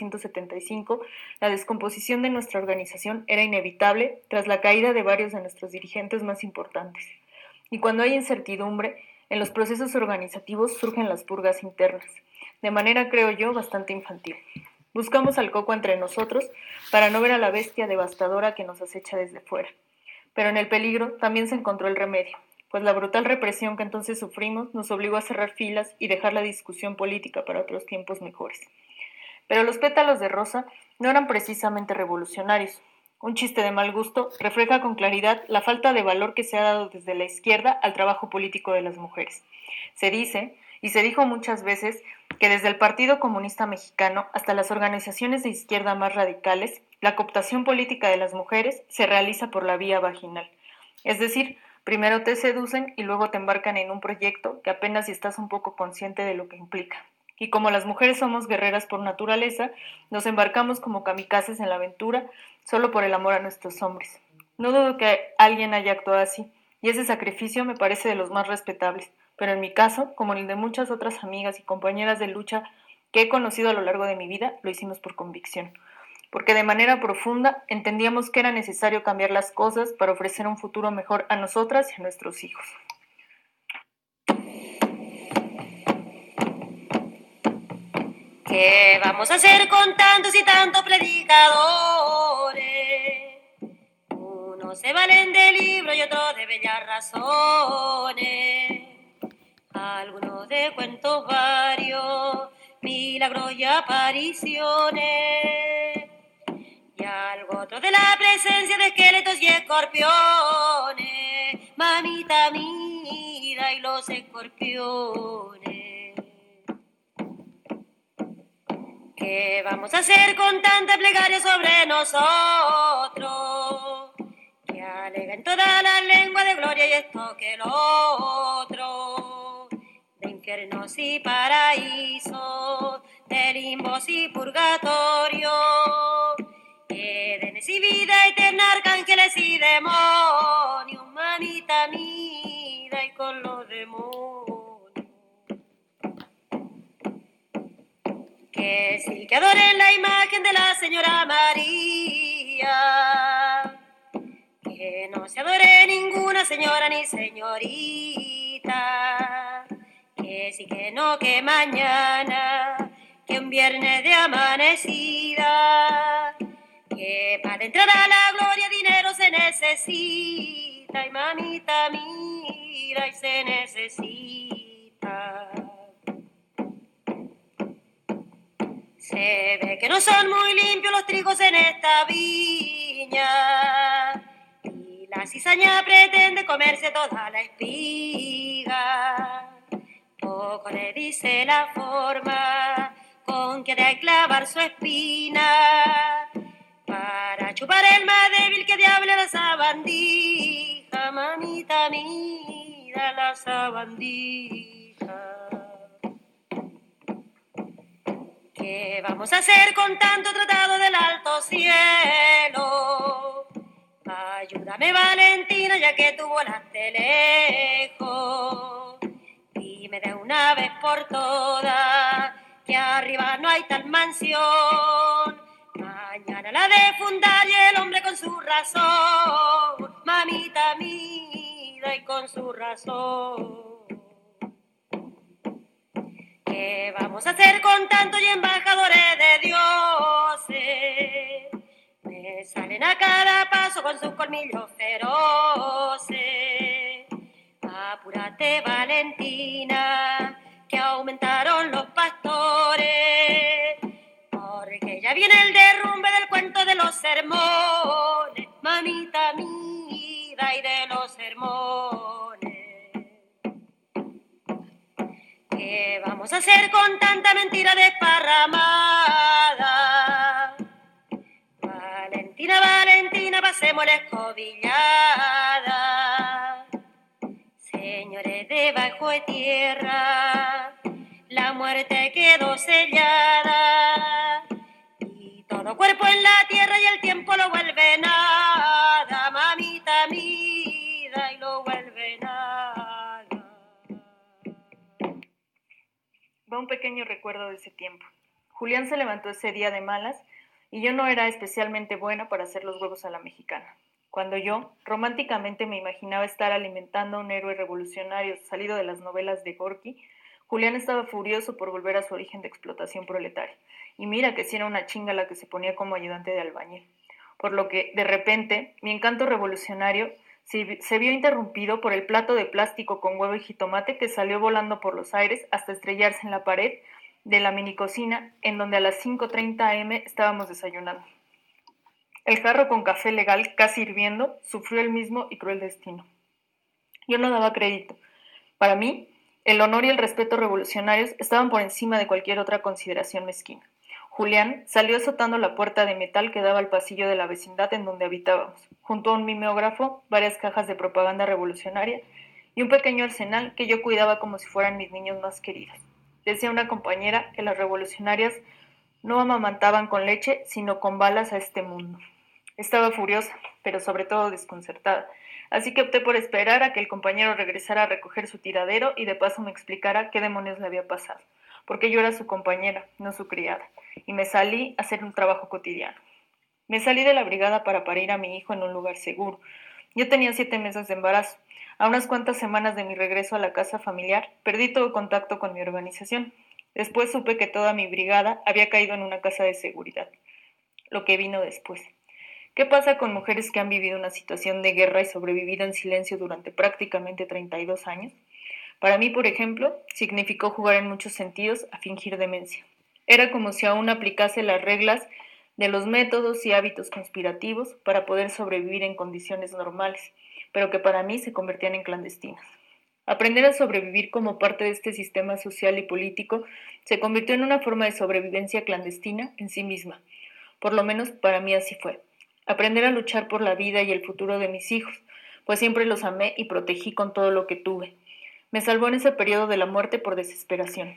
1975, la descomposición de nuestra organización era inevitable tras la caída de varios de nuestros dirigentes más importantes. Y cuando hay incertidumbre, En los procesos organizativos surgen las purgas internas, de manera, creo yo, bastante infantil. Buscamos al coco entre nosotros para no ver a la bestia devastadora que nos acecha desde fuera. Pero en el peligro también se encontró el remedio, pues la brutal represión que entonces sufrimos nos obligó a cerrar filas y dejar la discusión política para otros tiempos mejores. Pero los pétalos de rosa no eran precisamente revolucionarios. Un chiste de mal gusto refleja con claridad la falta de valor que se ha dado desde la izquierda al trabajo político de las mujeres. Se dice, y se dijo muchas veces, que desde el Partido Comunista Mexicano hasta las organizaciones de izquierda más radicales, la cooptación política de las mujeres se realiza por la vía vaginal. Es decir, primero te seducen y luego te embarcan en un proyecto que apenas si estás un poco consciente de lo que implica. Y como las mujeres somos guerreras por naturaleza, nos embarcamos como kamikazes en la aventura solo por el amor a nuestros hombres. No dudo que alguien haya actuado así, y ese sacrificio me parece de los más respetables, pero en mi caso, como en el de muchas otras amigas y compañeras de lucha que he conocido a lo largo de mi vida, lo hicimos por convicción, porque de manera profunda entendíamos que era necesario cambiar las cosas para ofrecer un futuro mejor a nosotras y a nuestros hijos. ¿Qué vamos a hacer con tantos y tantos predicadores? Unos se valen de libros y otros de bellas razones. Algunos de cuentos varios, milagros y apariciones. Y algo otro de la presencia de esqueletos y escorpiones. Mamita mira y los escorpiones. ¿Qué vamos a hacer con tanta plegaria sobre nosotros? Que alegan toda la lengua de gloria y esto que lo otro. De infiernos y paraísos, de limbos y purgatorios, Edenes y vida eterna, arcángeles y demonios. Mamita mira y con los demonios. Que sí que adoren la imagen de la Señora María, que no se adore ninguna señora ni señorita, que sí que no, que mañana, que un viernes de amanecida, que para entrar a la gloria dinero se necesita, y mamita mira y se necesita. Se ve que no son muy limpios los trigos en esta viña, y la cizaña pretende comerse toda la espiga. Poco le dice la forma con que de clavar su espina, para chupar el más débil que diable la sabandija. Mamita mira la sabandija. ¿Qué vamos a hacer con tanto tratado del alto cielo? Ayúdame, Valentina, ya que tú volaste lejos. Dime de una vez por todas que arriba no hay tal mansión. Mañana la de fundar y el hombre con su razón. Mamita mira y con su razón. ¿Qué vamos a hacer con tantos y embajadores de dioses? Me salen a cada paso con sus colmillos feroces. Apúrate, Valentina, que aumentaron los pastores, porque ya viene el derrumbe del cuento de los sermones. Mamita mira y de los sermones. ¿Qué vamos a hacer con tanta mentira desparramada? Valentina, Valentina, pasemos la escobillada. Señores debajo de tierra, la muerte quedó sellada, y todo cuerpo en la tierra y el tiempo lo vuelve nada. Mamita mira y lo vuelve nada. Va un pequeño recuerdo de ese tiempo. Julián se levantó ese día de malas y yo no era especialmente buena para hacer los huevos a la mexicana. Cuando yo, románticamente, me imaginaba estar alimentando a un héroe revolucionario salido de las novelas de Gorky, Julián estaba furioso por volver a su origen de explotación proletaria. Y mira que si era una chinga la que se ponía como ayudante de albañil. Por lo que, de repente, mi encanto revolucionario se vio interrumpido por el plato de plástico con huevo y jitomate que salió volando por los aires hasta estrellarse en la pared de la minicocina en donde a las 5:30 am estábamos desayunando. El jarro con café legal casi hirviendo sufrió el mismo y cruel destino. Yo no daba crédito. Para mí, el honor y el respeto revolucionarios estaban por encima de cualquier otra consideración mezquina. Julián salió azotando la puerta de metal que daba al pasillo de la vecindad en donde habitábamos, junto a un mimeógrafo, varias cajas de propaganda revolucionaria y un pequeño arsenal que yo cuidaba como si fueran mis niños más queridos. Decía una compañera que las revolucionarias no amamantaban con leche, sino con balas a este mundo. Estaba furiosa, pero sobre todo desconcertada, así que opté por esperar a que el compañero regresara a recoger su tiradero y de paso me explicara qué demonios le había pasado, porque yo era su compañera, no su criada, y me salí a hacer un trabajo cotidiano. Me salí de la brigada para parir a mi hijo en un lugar seguro. Yo tenía 7 meses de embarazo. A unas cuantas semanas de mi regreso a la casa familiar, perdí todo contacto con mi organización. Después supe que toda mi brigada había caído en una casa de seguridad. Lo que vino después. ¿Qué pasa con mujeres que han vivido una situación de guerra y sobrevivido en silencio durante prácticamente 32 años? Para mí, por ejemplo, significó jugar en muchos sentidos a fingir demencia. Era como si aún aplicase las reglas de los métodos y hábitos conspirativos para poder sobrevivir en condiciones normales, pero que para mí se convertían en clandestinas. Aprender a sobrevivir como parte de este sistema social y político se convirtió en una forma de sobrevivencia clandestina en sí misma. Por lo menos para mí así fue. Aprender a luchar por la vida y el futuro de mis hijos, pues siempre los amé y protegí con todo lo que tuve. Me salvó en ese periodo de la muerte por desesperación.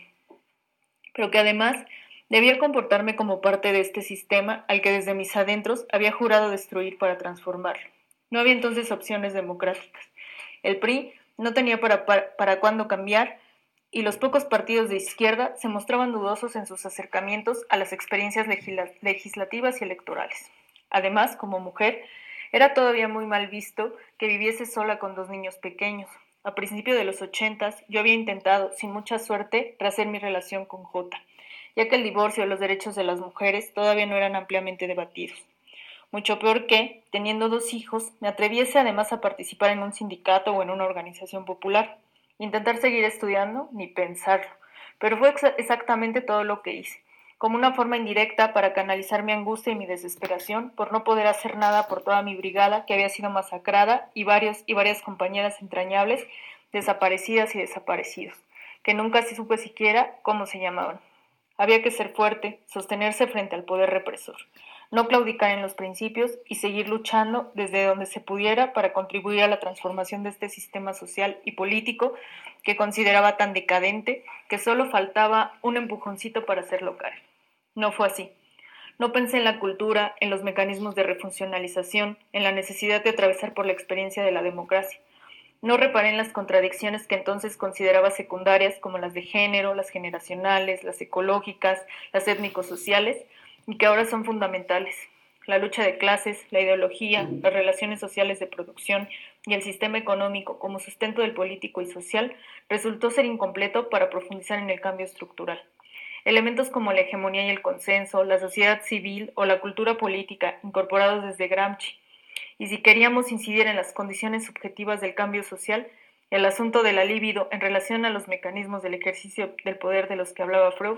Pero que además debía comportarme como parte de este sistema al que desde mis adentros había jurado destruir para transformarlo. No había entonces opciones democráticas. El PRI no tenía para cuándo cambiar y los pocos partidos de izquierda se mostraban dudosos en sus acercamientos a las experiencias legislativas y electorales. Además, como mujer, era todavía muy mal visto que viviese sola con 2 niños pequeños. A principios de los 80 yo había intentado, sin mucha suerte, rehacer mi relación con J, ya que el divorcio y los derechos de las mujeres todavía no eran ampliamente debatidos. Mucho peor que, teniendo 2 hijos, me atreviese además a participar en un sindicato o en una organización popular. Intentar seguir estudiando, ni pensarlo, pero fue exactamente todo lo que hice, como una forma indirecta para canalizar mi angustia y mi desesperación por no poder hacer nada por toda mi brigada que había sido masacrada y varias compañeras entrañables desaparecidas y desaparecidos, que nunca se supe siquiera cómo se llamaban. Había que ser fuerte, sostenerse frente al poder represor, no claudicar en los principios y seguir luchando desde donde se pudiera para contribuir a la transformación de este sistema social y político que consideraba tan decadente que solo faltaba un empujoncito para hacerlo caer. No fue así. No pensé en la cultura, en los mecanismos de refuncionalización, en la necesidad de atravesar por la experiencia de la democracia. No reparé en las contradicciones que entonces consideraba secundarias como las de género, las generacionales, las ecológicas, las étnico-sociales, y que ahora son fundamentales. La lucha de clases, la ideología, las relaciones sociales de producción y el sistema económico como sustento del político y social resultó ser incompleto para profundizar en el cambio estructural. Elementos como la hegemonía y el consenso, la sociedad civil o la cultura política incorporados desde Gramsci. Y si queríamos incidir en las condiciones subjetivas del cambio social, el asunto de la libido en relación a los mecanismos del ejercicio del poder de los que hablaba Freud,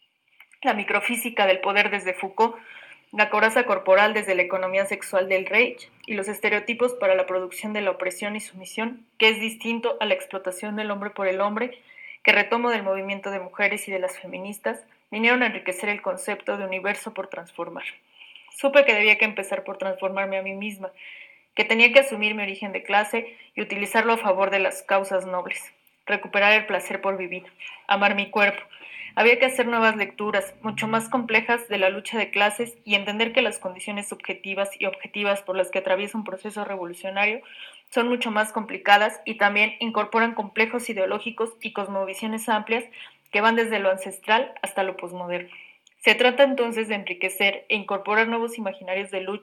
la microfísica del poder desde Foucault, la coraza corporal desde la economía sexual del Reich y los estereotipos para la producción de la opresión y sumisión, que es distinto a la explotación del hombre por el hombre, que retomo del movimiento de mujeres y de las feministas, vinieron a enriquecer el concepto de universo por transformar. Supe que debía que empezar por transformarme a mí misma, que tenía que asumir mi origen de clase y utilizarlo a favor de las causas nobles, recuperar el placer por vivir, amar mi cuerpo. Había que hacer nuevas lecturas, mucho más complejas, de la lucha de clases y entender que las condiciones subjetivas y objetivas por las que atraviesa un proceso revolucionario son mucho más complicadas y también incorporan complejos ideológicos y cosmovisiones amplias que van desde lo ancestral hasta lo posmoderno. Se trata entonces de enriquecer e incorporar nuevos imaginarios de lucha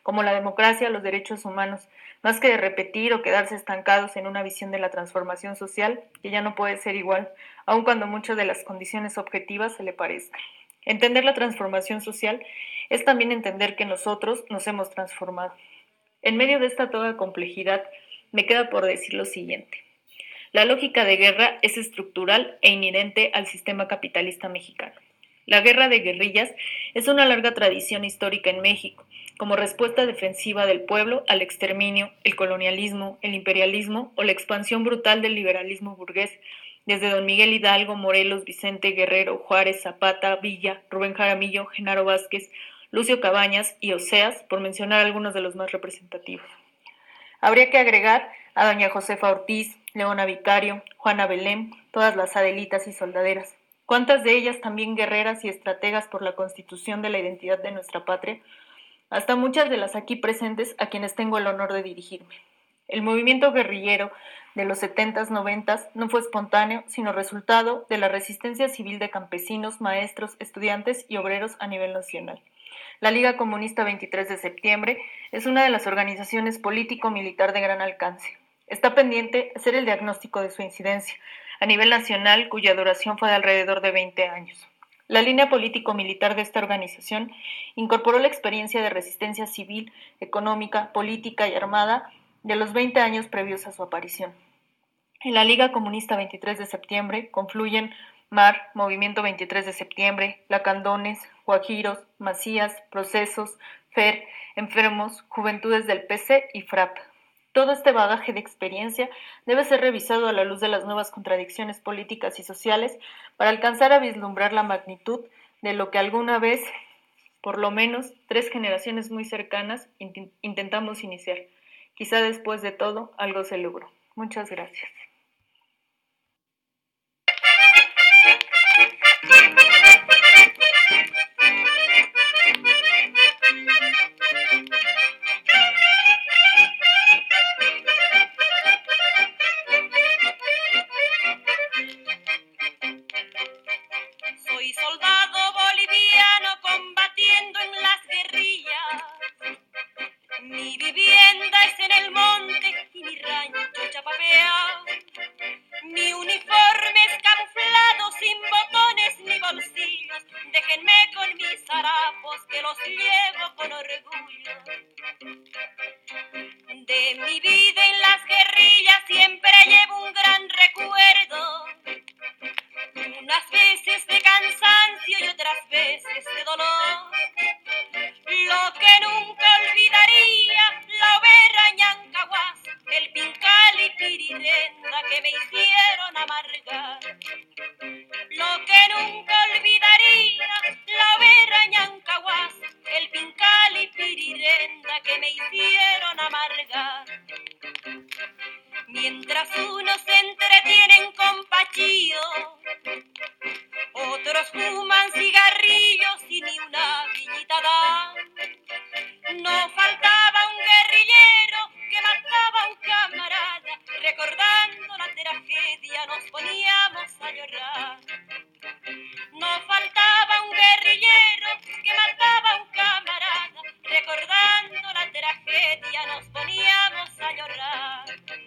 como la democracia, los derechos humanos, más que de repetir o quedarse estancados en una visión de la transformación social que ya no puede ser igual, aun cuando muchas de las condiciones objetivas se le parezcan. Entender la transformación social es también entender que nosotros nos hemos transformado. En medio de esta toda complejidad, me queda por decir lo siguiente. La lógica de guerra es estructural e inherente al sistema capitalista mexicano. La guerra de guerrillas es una larga tradición histórica en México, como respuesta defensiva del pueblo al exterminio, el colonialismo, el imperialismo o la expansión brutal del liberalismo burgués, desde don Miguel Hidalgo, Morelos, Vicente Guerrero, Juárez, Zapata, Villa, Rubén Jaramillo, Genaro Vázquez, Lucio Cabañas y Oseas, por mencionar algunos de los más representativos. Habría que agregar a doña Josefa Ortiz, Leona Vicario, Juana Belén, todas las Adelitas y soldaderas. ¿Cuántas de ellas también guerreras y estrategas por la constitución de la identidad de nuestra patria? Hasta muchas de las aquí presentes a quienes tengo el honor de dirigirme. El movimiento guerrillero de los 70s, 90s no fue espontáneo, sino resultado de la resistencia civil de campesinos, maestros, estudiantes y obreros a nivel nacional. La Liga Comunista 23 de septiembre es una de las organizaciones político-militar de gran alcance. Está pendiente hacer el diagnóstico de su incidencia a nivel nacional, cuya duración fue de alrededor de 20 años. La línea político-militar de esta organización incorporó la experiencia de resistencia civil, económica, política y armada de los 20 años previos a su aparición. En la Liga Comunista 23 de septiembre confluyen MAR, Movimiento 23 de septiembre, Lacandones, Guajiros, Macías, Procesos, FER, Enfermos, Juventudes del PC y FRAP. Todo este bagaje de experiencia debe ser revisado a la luz de las nuevas contradicciones políticas y sociales para alcanzar a vislumbrar la magnitud de lo que alguna vez, por lo menos 3 generaciones muy cercanas, intentamos iniciar. Quizá después de todo, algo se logró. Muchas gracias. Soy soldado boliviano combatiendo en las guerrillas. Mi vivienda es en el monte y mi rancho chapapeado. Mi uniforme es camuflado sin botones ni bolsillos. Déjenme con mis harapos que los llevo con orgullo. De mi vida en las guerrillas siempre llevo un gran recuerdo. Unas veces de cansancio y otras veces de dolor. Lo que nunca olvidaría, la overa ñancahuás, el pincal y pirirenda que me hicieron amargar. Lo que nunca olvidaría, la overa ñancahuás, el pincal y pirirenda que me hicieron amargar. Mientras unos se entretienen con pachío, otros fuman cigarrillos y ni una villita dan. No faltaba un guerrillero que mataba a un camarada. Recordando la tragedia nos poníamos a llorar. No faltaba un guerrillero que mataba a un camarada. Recordando la tragedia nos poníamos a llorar.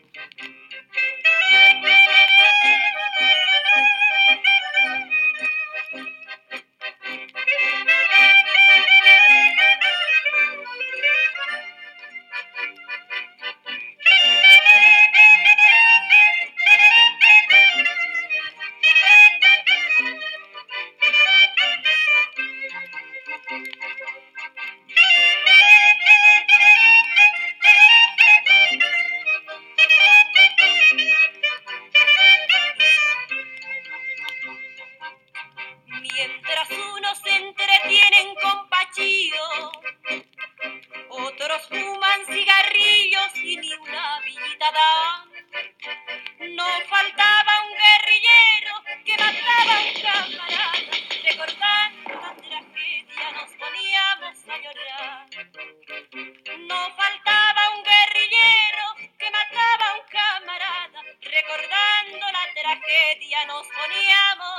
Mientras unos se entretienen con pachío, otros fuman cigarrillos y ni una villita dan. No faltaba un guerrillero que mataba a un camarada. Recordando la tragedia nos poníamos a llorar. No faltaba un guerrillero que mataba a un camarada. Recordando la tragedia nos poníamos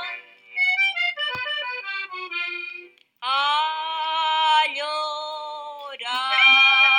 a llorar.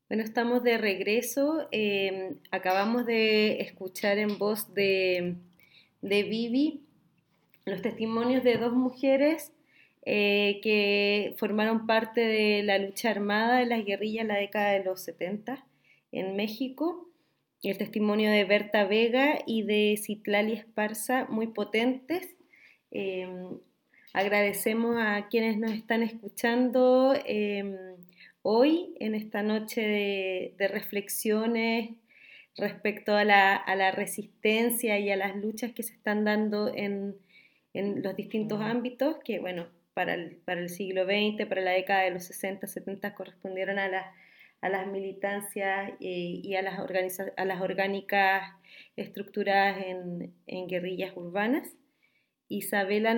Bueno, estamos de regreso. Acabamos de escuchar en voz de Vivi los testimonios de dos mujeres que formaron parte de la lucha armada de las guerrillas en la década de los 70 en México. El testimonio de Berta Vega y de Citlali Esparza, muy potentes. Eh, Agradecemos a quienes nos están escuchando hoy en esta noche de reflexiones respecto a la resistencia y a las luchas que se están dando en los distintos ámbitos que, bueno, para el siglo XX, para la década de los 60, 70 correspondieron a las militancias y a las orgánicas estructuradas en guerrillas urbanas. Isabela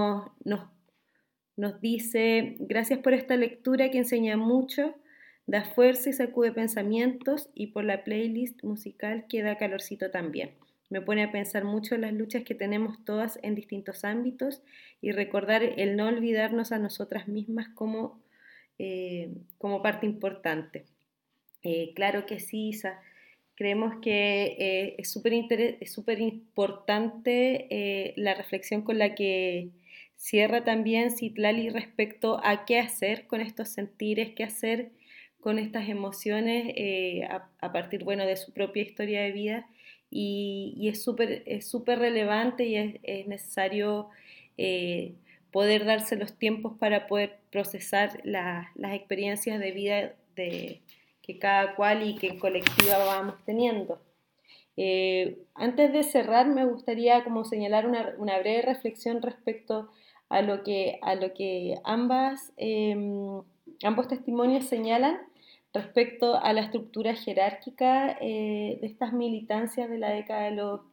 nos dice: gracias por esta lectura que enseña mucho, da fuerza y sacude pensamientos, y por la playlist musical que da calorcito también. Me pone a pensar mucho en las luchas que tenemos todas en distintos ámbitos y recordar el no olvidarnos a nosotras mismas como parte importante. Claro que sí, Isa. Creemos que es súper importante la reflexión con la que cierra también Citlali respecto a qué hacer con estos sentires, qué hacer con estas emociones a partir, bueno, de su propia historia de vida, y es súper relevante y es necesario poder darse los tiempos para poder procesar las experiencias de vida que cada cual y que en colectiva vamos teniendo. Antes de cerrar, me gustaría como señalar una breve reflexión respecto a lo que ambos testimonios señalan respecto a la estructura jerárquica de estas militancias de la década de los,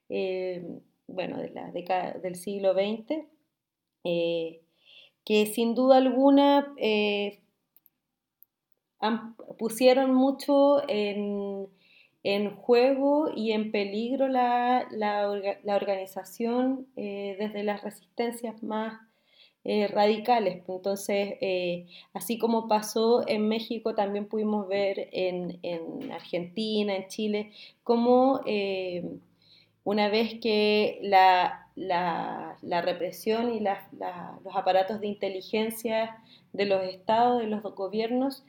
de la década del siglo XX, que sin duda alguna pusieron mucho en juego y en peligro la organización desde las resistencias más radicales. Entonces, así como pasó en México, también pudimos ver en Argentina, en Chile, cómo una vez que la represión y los aparatos de inteligencia de los estados, de los gobiernos,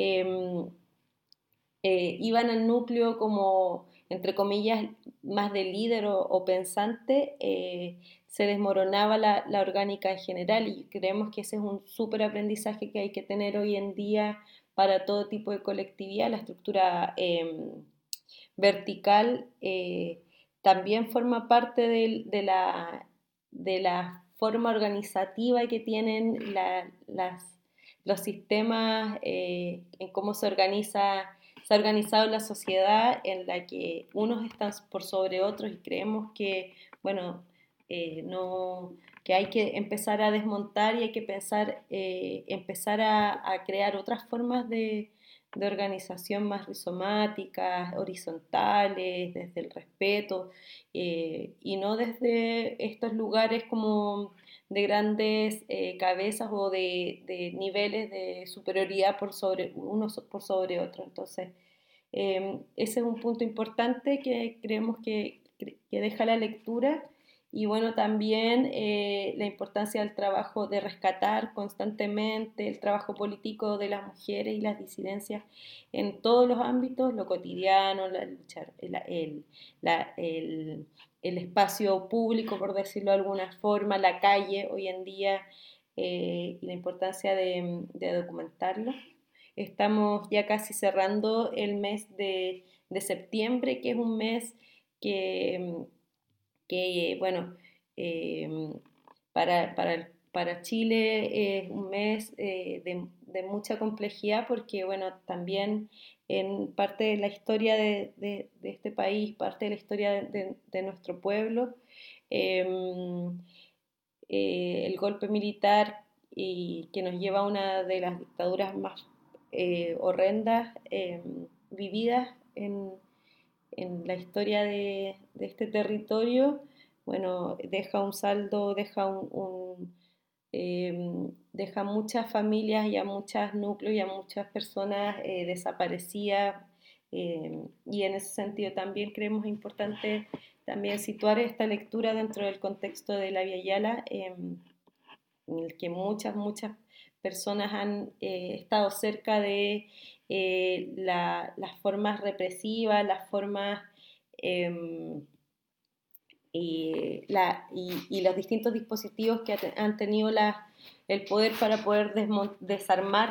iban al núcleo como, entre comillas, más de líder o pensante, se desmoronaba la orgánica en general, y creemos que ese es un súper aprendizaje que hay que tener hoy en día para todo tipo de colectividad. La estructura vertical también forma parte de la forma organizativa que tienen los sistemas, en cómo se ha organizado la sociedad, en la que unos están por sobre otros, y creemos que, bueno, que hay que empezar a desmontar y hay que empezar a crear otras formas de organización más rizomáticas, horizontales, desde el respeto, y no desde estos lugares como de grandes cabezas o de niveles de superioridad unos por sobre otros. Entonces, ese es un punto importante que creemos que deja la lectura. Y bueno, también la importancia del trabajo de rescatar constantemente el trabajo político de las mujeres y las disidencias en todos los ámbitos, lo cotidiano, el espacio público, por decirlo de alguna forma, la calle hoy en día, y la importancia de documentarlo. Estamos ya casi cerrando el mes de septiembre, que es un mes que bueno, para Chile es un mes de mucha complejidad, porque, bueno, también en parte de la historia de este país, parte de la historia de nuestro pueblo, el golpe militar, y que nos lleva a una de las dictaduras más horrendas vividas en la historia de este territorio, bueno, deja un saldo, deja deja muchas familias y a muchos núcleos y a muchas personas desaparecidas, y en ese sentido también creemos importante también situar esta lectura dentro del contexto de la Vía Yala, en el que muchas personas han estado cerca de las formas represivas, las formas y los distintos dispositivos que han tenido el poder para poder desarmar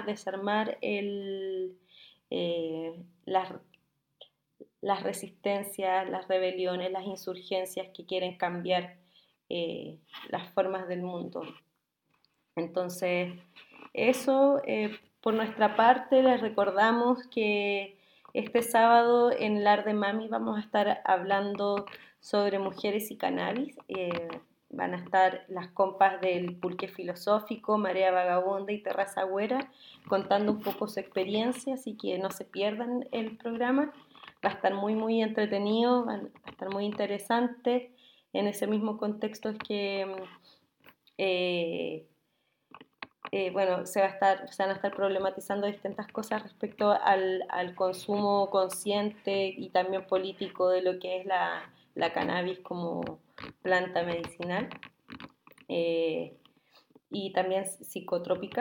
las resistencias, las rebeliones, las insurgencias que quieren cambiar las formas del mundo. Entonces, eso, por nuestra parte, les recordamos que este sábado en el Ar de Mami vamos a estar hablando sobre mujeres y cannabis. Van a estar las compas del Pulque Filosófico, Marea Vagabunda y Terraza Güera contando un poco su experiencia, así que no se pierdan el programa. Va a estar muy entretenido, va a estar muy interesante. En ese mismo contexto es que se van a estar problematizando distintas cosas respecto al consumo consciente y también político de lo que es la cannabis como planta medicinal y también psicotrópica.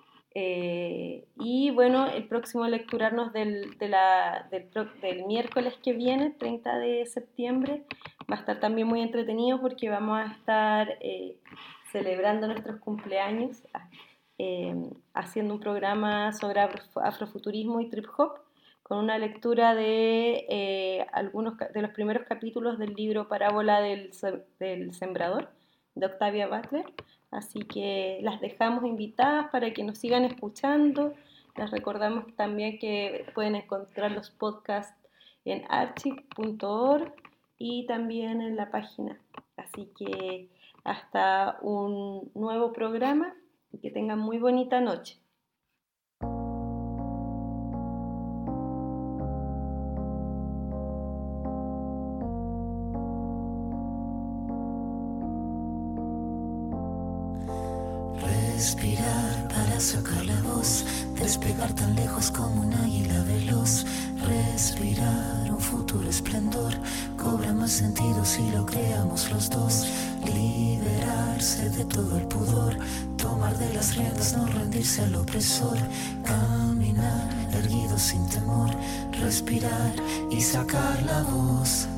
Y bueno, el próximo lecturarnos del miércoles que viene, 30 de septiembre, va a estar también muy entretenido porque vamos a estar celebrando nuestros cumpleaños, haciendo un programa sobre afrofuturismo y trip hop, con una lectura de algunos de los primeros capítulos del libro Parábola del Sembrador, de Octavia Butler. Así que las dejamos invitadas para que nos sigan escuchando. Les recordamos también que pueden encontrar los podcasts en archive.org y también en la página. Así que hasta un nuevo programa y que tengan muy bonita noche. Respirar para sacar la voz, despegar tan lejos como un águila veloz. Respirar, un futuro esplendor, cobra más sentido si lo creamos los dos. Liberarse de todo el pudor, tomar de las riendas, no rendirse al opresor. Caminar, erguido sin temor, respirar y sacar la voz.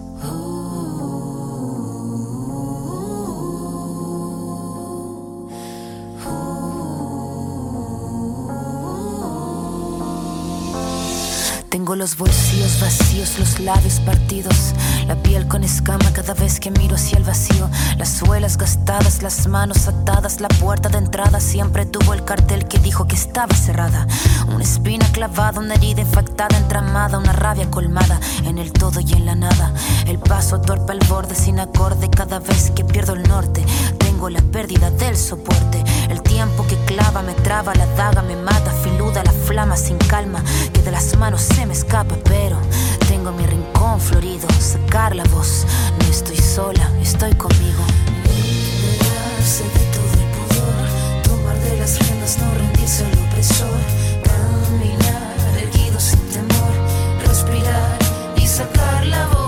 Tengo los bolsillos vacíos, los labios partidos, la piel con escama cada vez que miro hacia el vacío. Las suelas gastadas, las manos atadas, la puerta de entrada siempre tuvo el cartel que dijo que estaba cerrada. Una espina clavada, una herida infectada, entramada, una rabia colmada en el todo y en la nada. El paso torpe al borde sin acorde cada vez que pierdo el norte. Tengo la pérdida del soporte, el tiempo que clava me traba, la daga me mata, filuda la flama sin calma, que de las manos se me escapa, pero tengo mi rincón florido, sacar la voz, no estoy sola, estoy conmigo. Liberarse de todo el pudor, tomar de las riendas, no rendirse al opresor. Caminar, erguido sin temor, respirar y sacar la voz.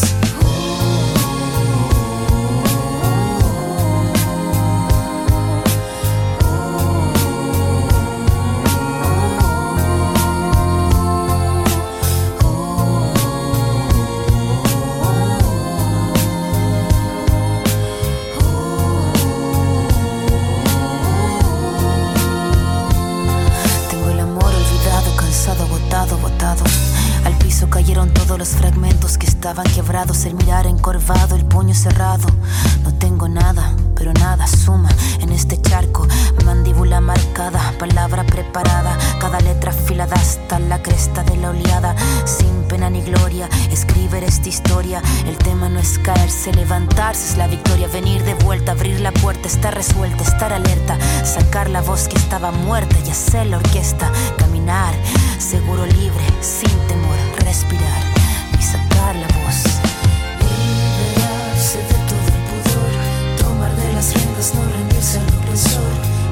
Botado. Al piso cayeron todos los fragmentos que estaban quebrados. El mirar encorvado, el puño cerrado. No tengo nada, pero nada suma en este charco. Mandíbula marcada, palabra preparada, cada letra afilada hasta la cresta de la oleada. Sin pena ni gloria, escribir esta historia. El tema no es caerse, levantarse es la victoria. Venir de vuelta, abrir la puerta, estar resuelta, estar alerta. Sacar la voz que estaba muerta y hacer la orquesta. Caminar, seguro, libre, sin temor, respirar y sacar la voz. Liberarse de todo el pudor, tomar de las riendas, no rendirse al opresor.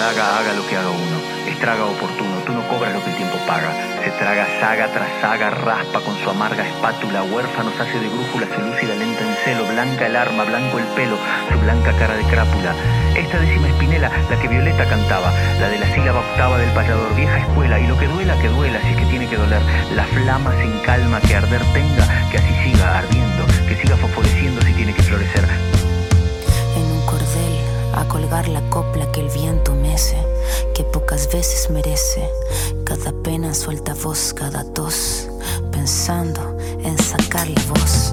daga haga lo que haga uno, estraga oportuno, tú no cobras lo que el tiempo paga. Se traga saga tras saga, raspa con su amarga espátula, huérfanos hace de brújula, se lúcida lenta en celo, blanca el arma, blanco el pelo, su blanca cara de crápula. Esta décima espinela, la que Violeta cantaba, la de la sílaba octava del payador, vieja escuela, y lo que duela, si es que tiene que doler. La flama sin calma que arder tenga, que así siga ardiendo, que siga fosforeciendo si tiene que florecer. En un cordel, a colgar la copla que el viento mece, que pocas veces merece. Cada pena suelta voz, cada tos, pensando en sacarle voz.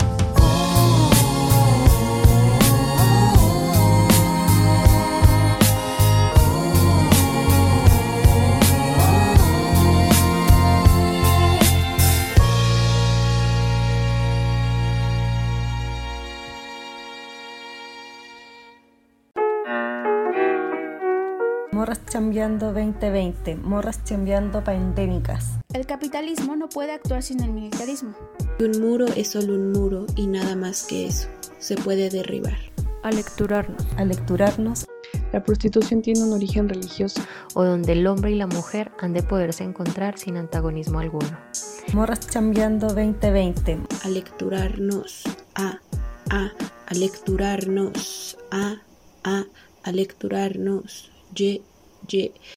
Morras chambeando 2020, morras chambeando pandémicas. El capitalismo no puede actuar sin el militarismo. Un muro es solo un muro y nada más que eso. Se puede derribar. Alecturarnos. La prostitución tiene un origen religioso. O donde el hombre y la mujer han de poderse encontrar sin antagonismo alguno. Morras chambeando 2020. Alecturarnos. Alecturarnos. Alecturarnos.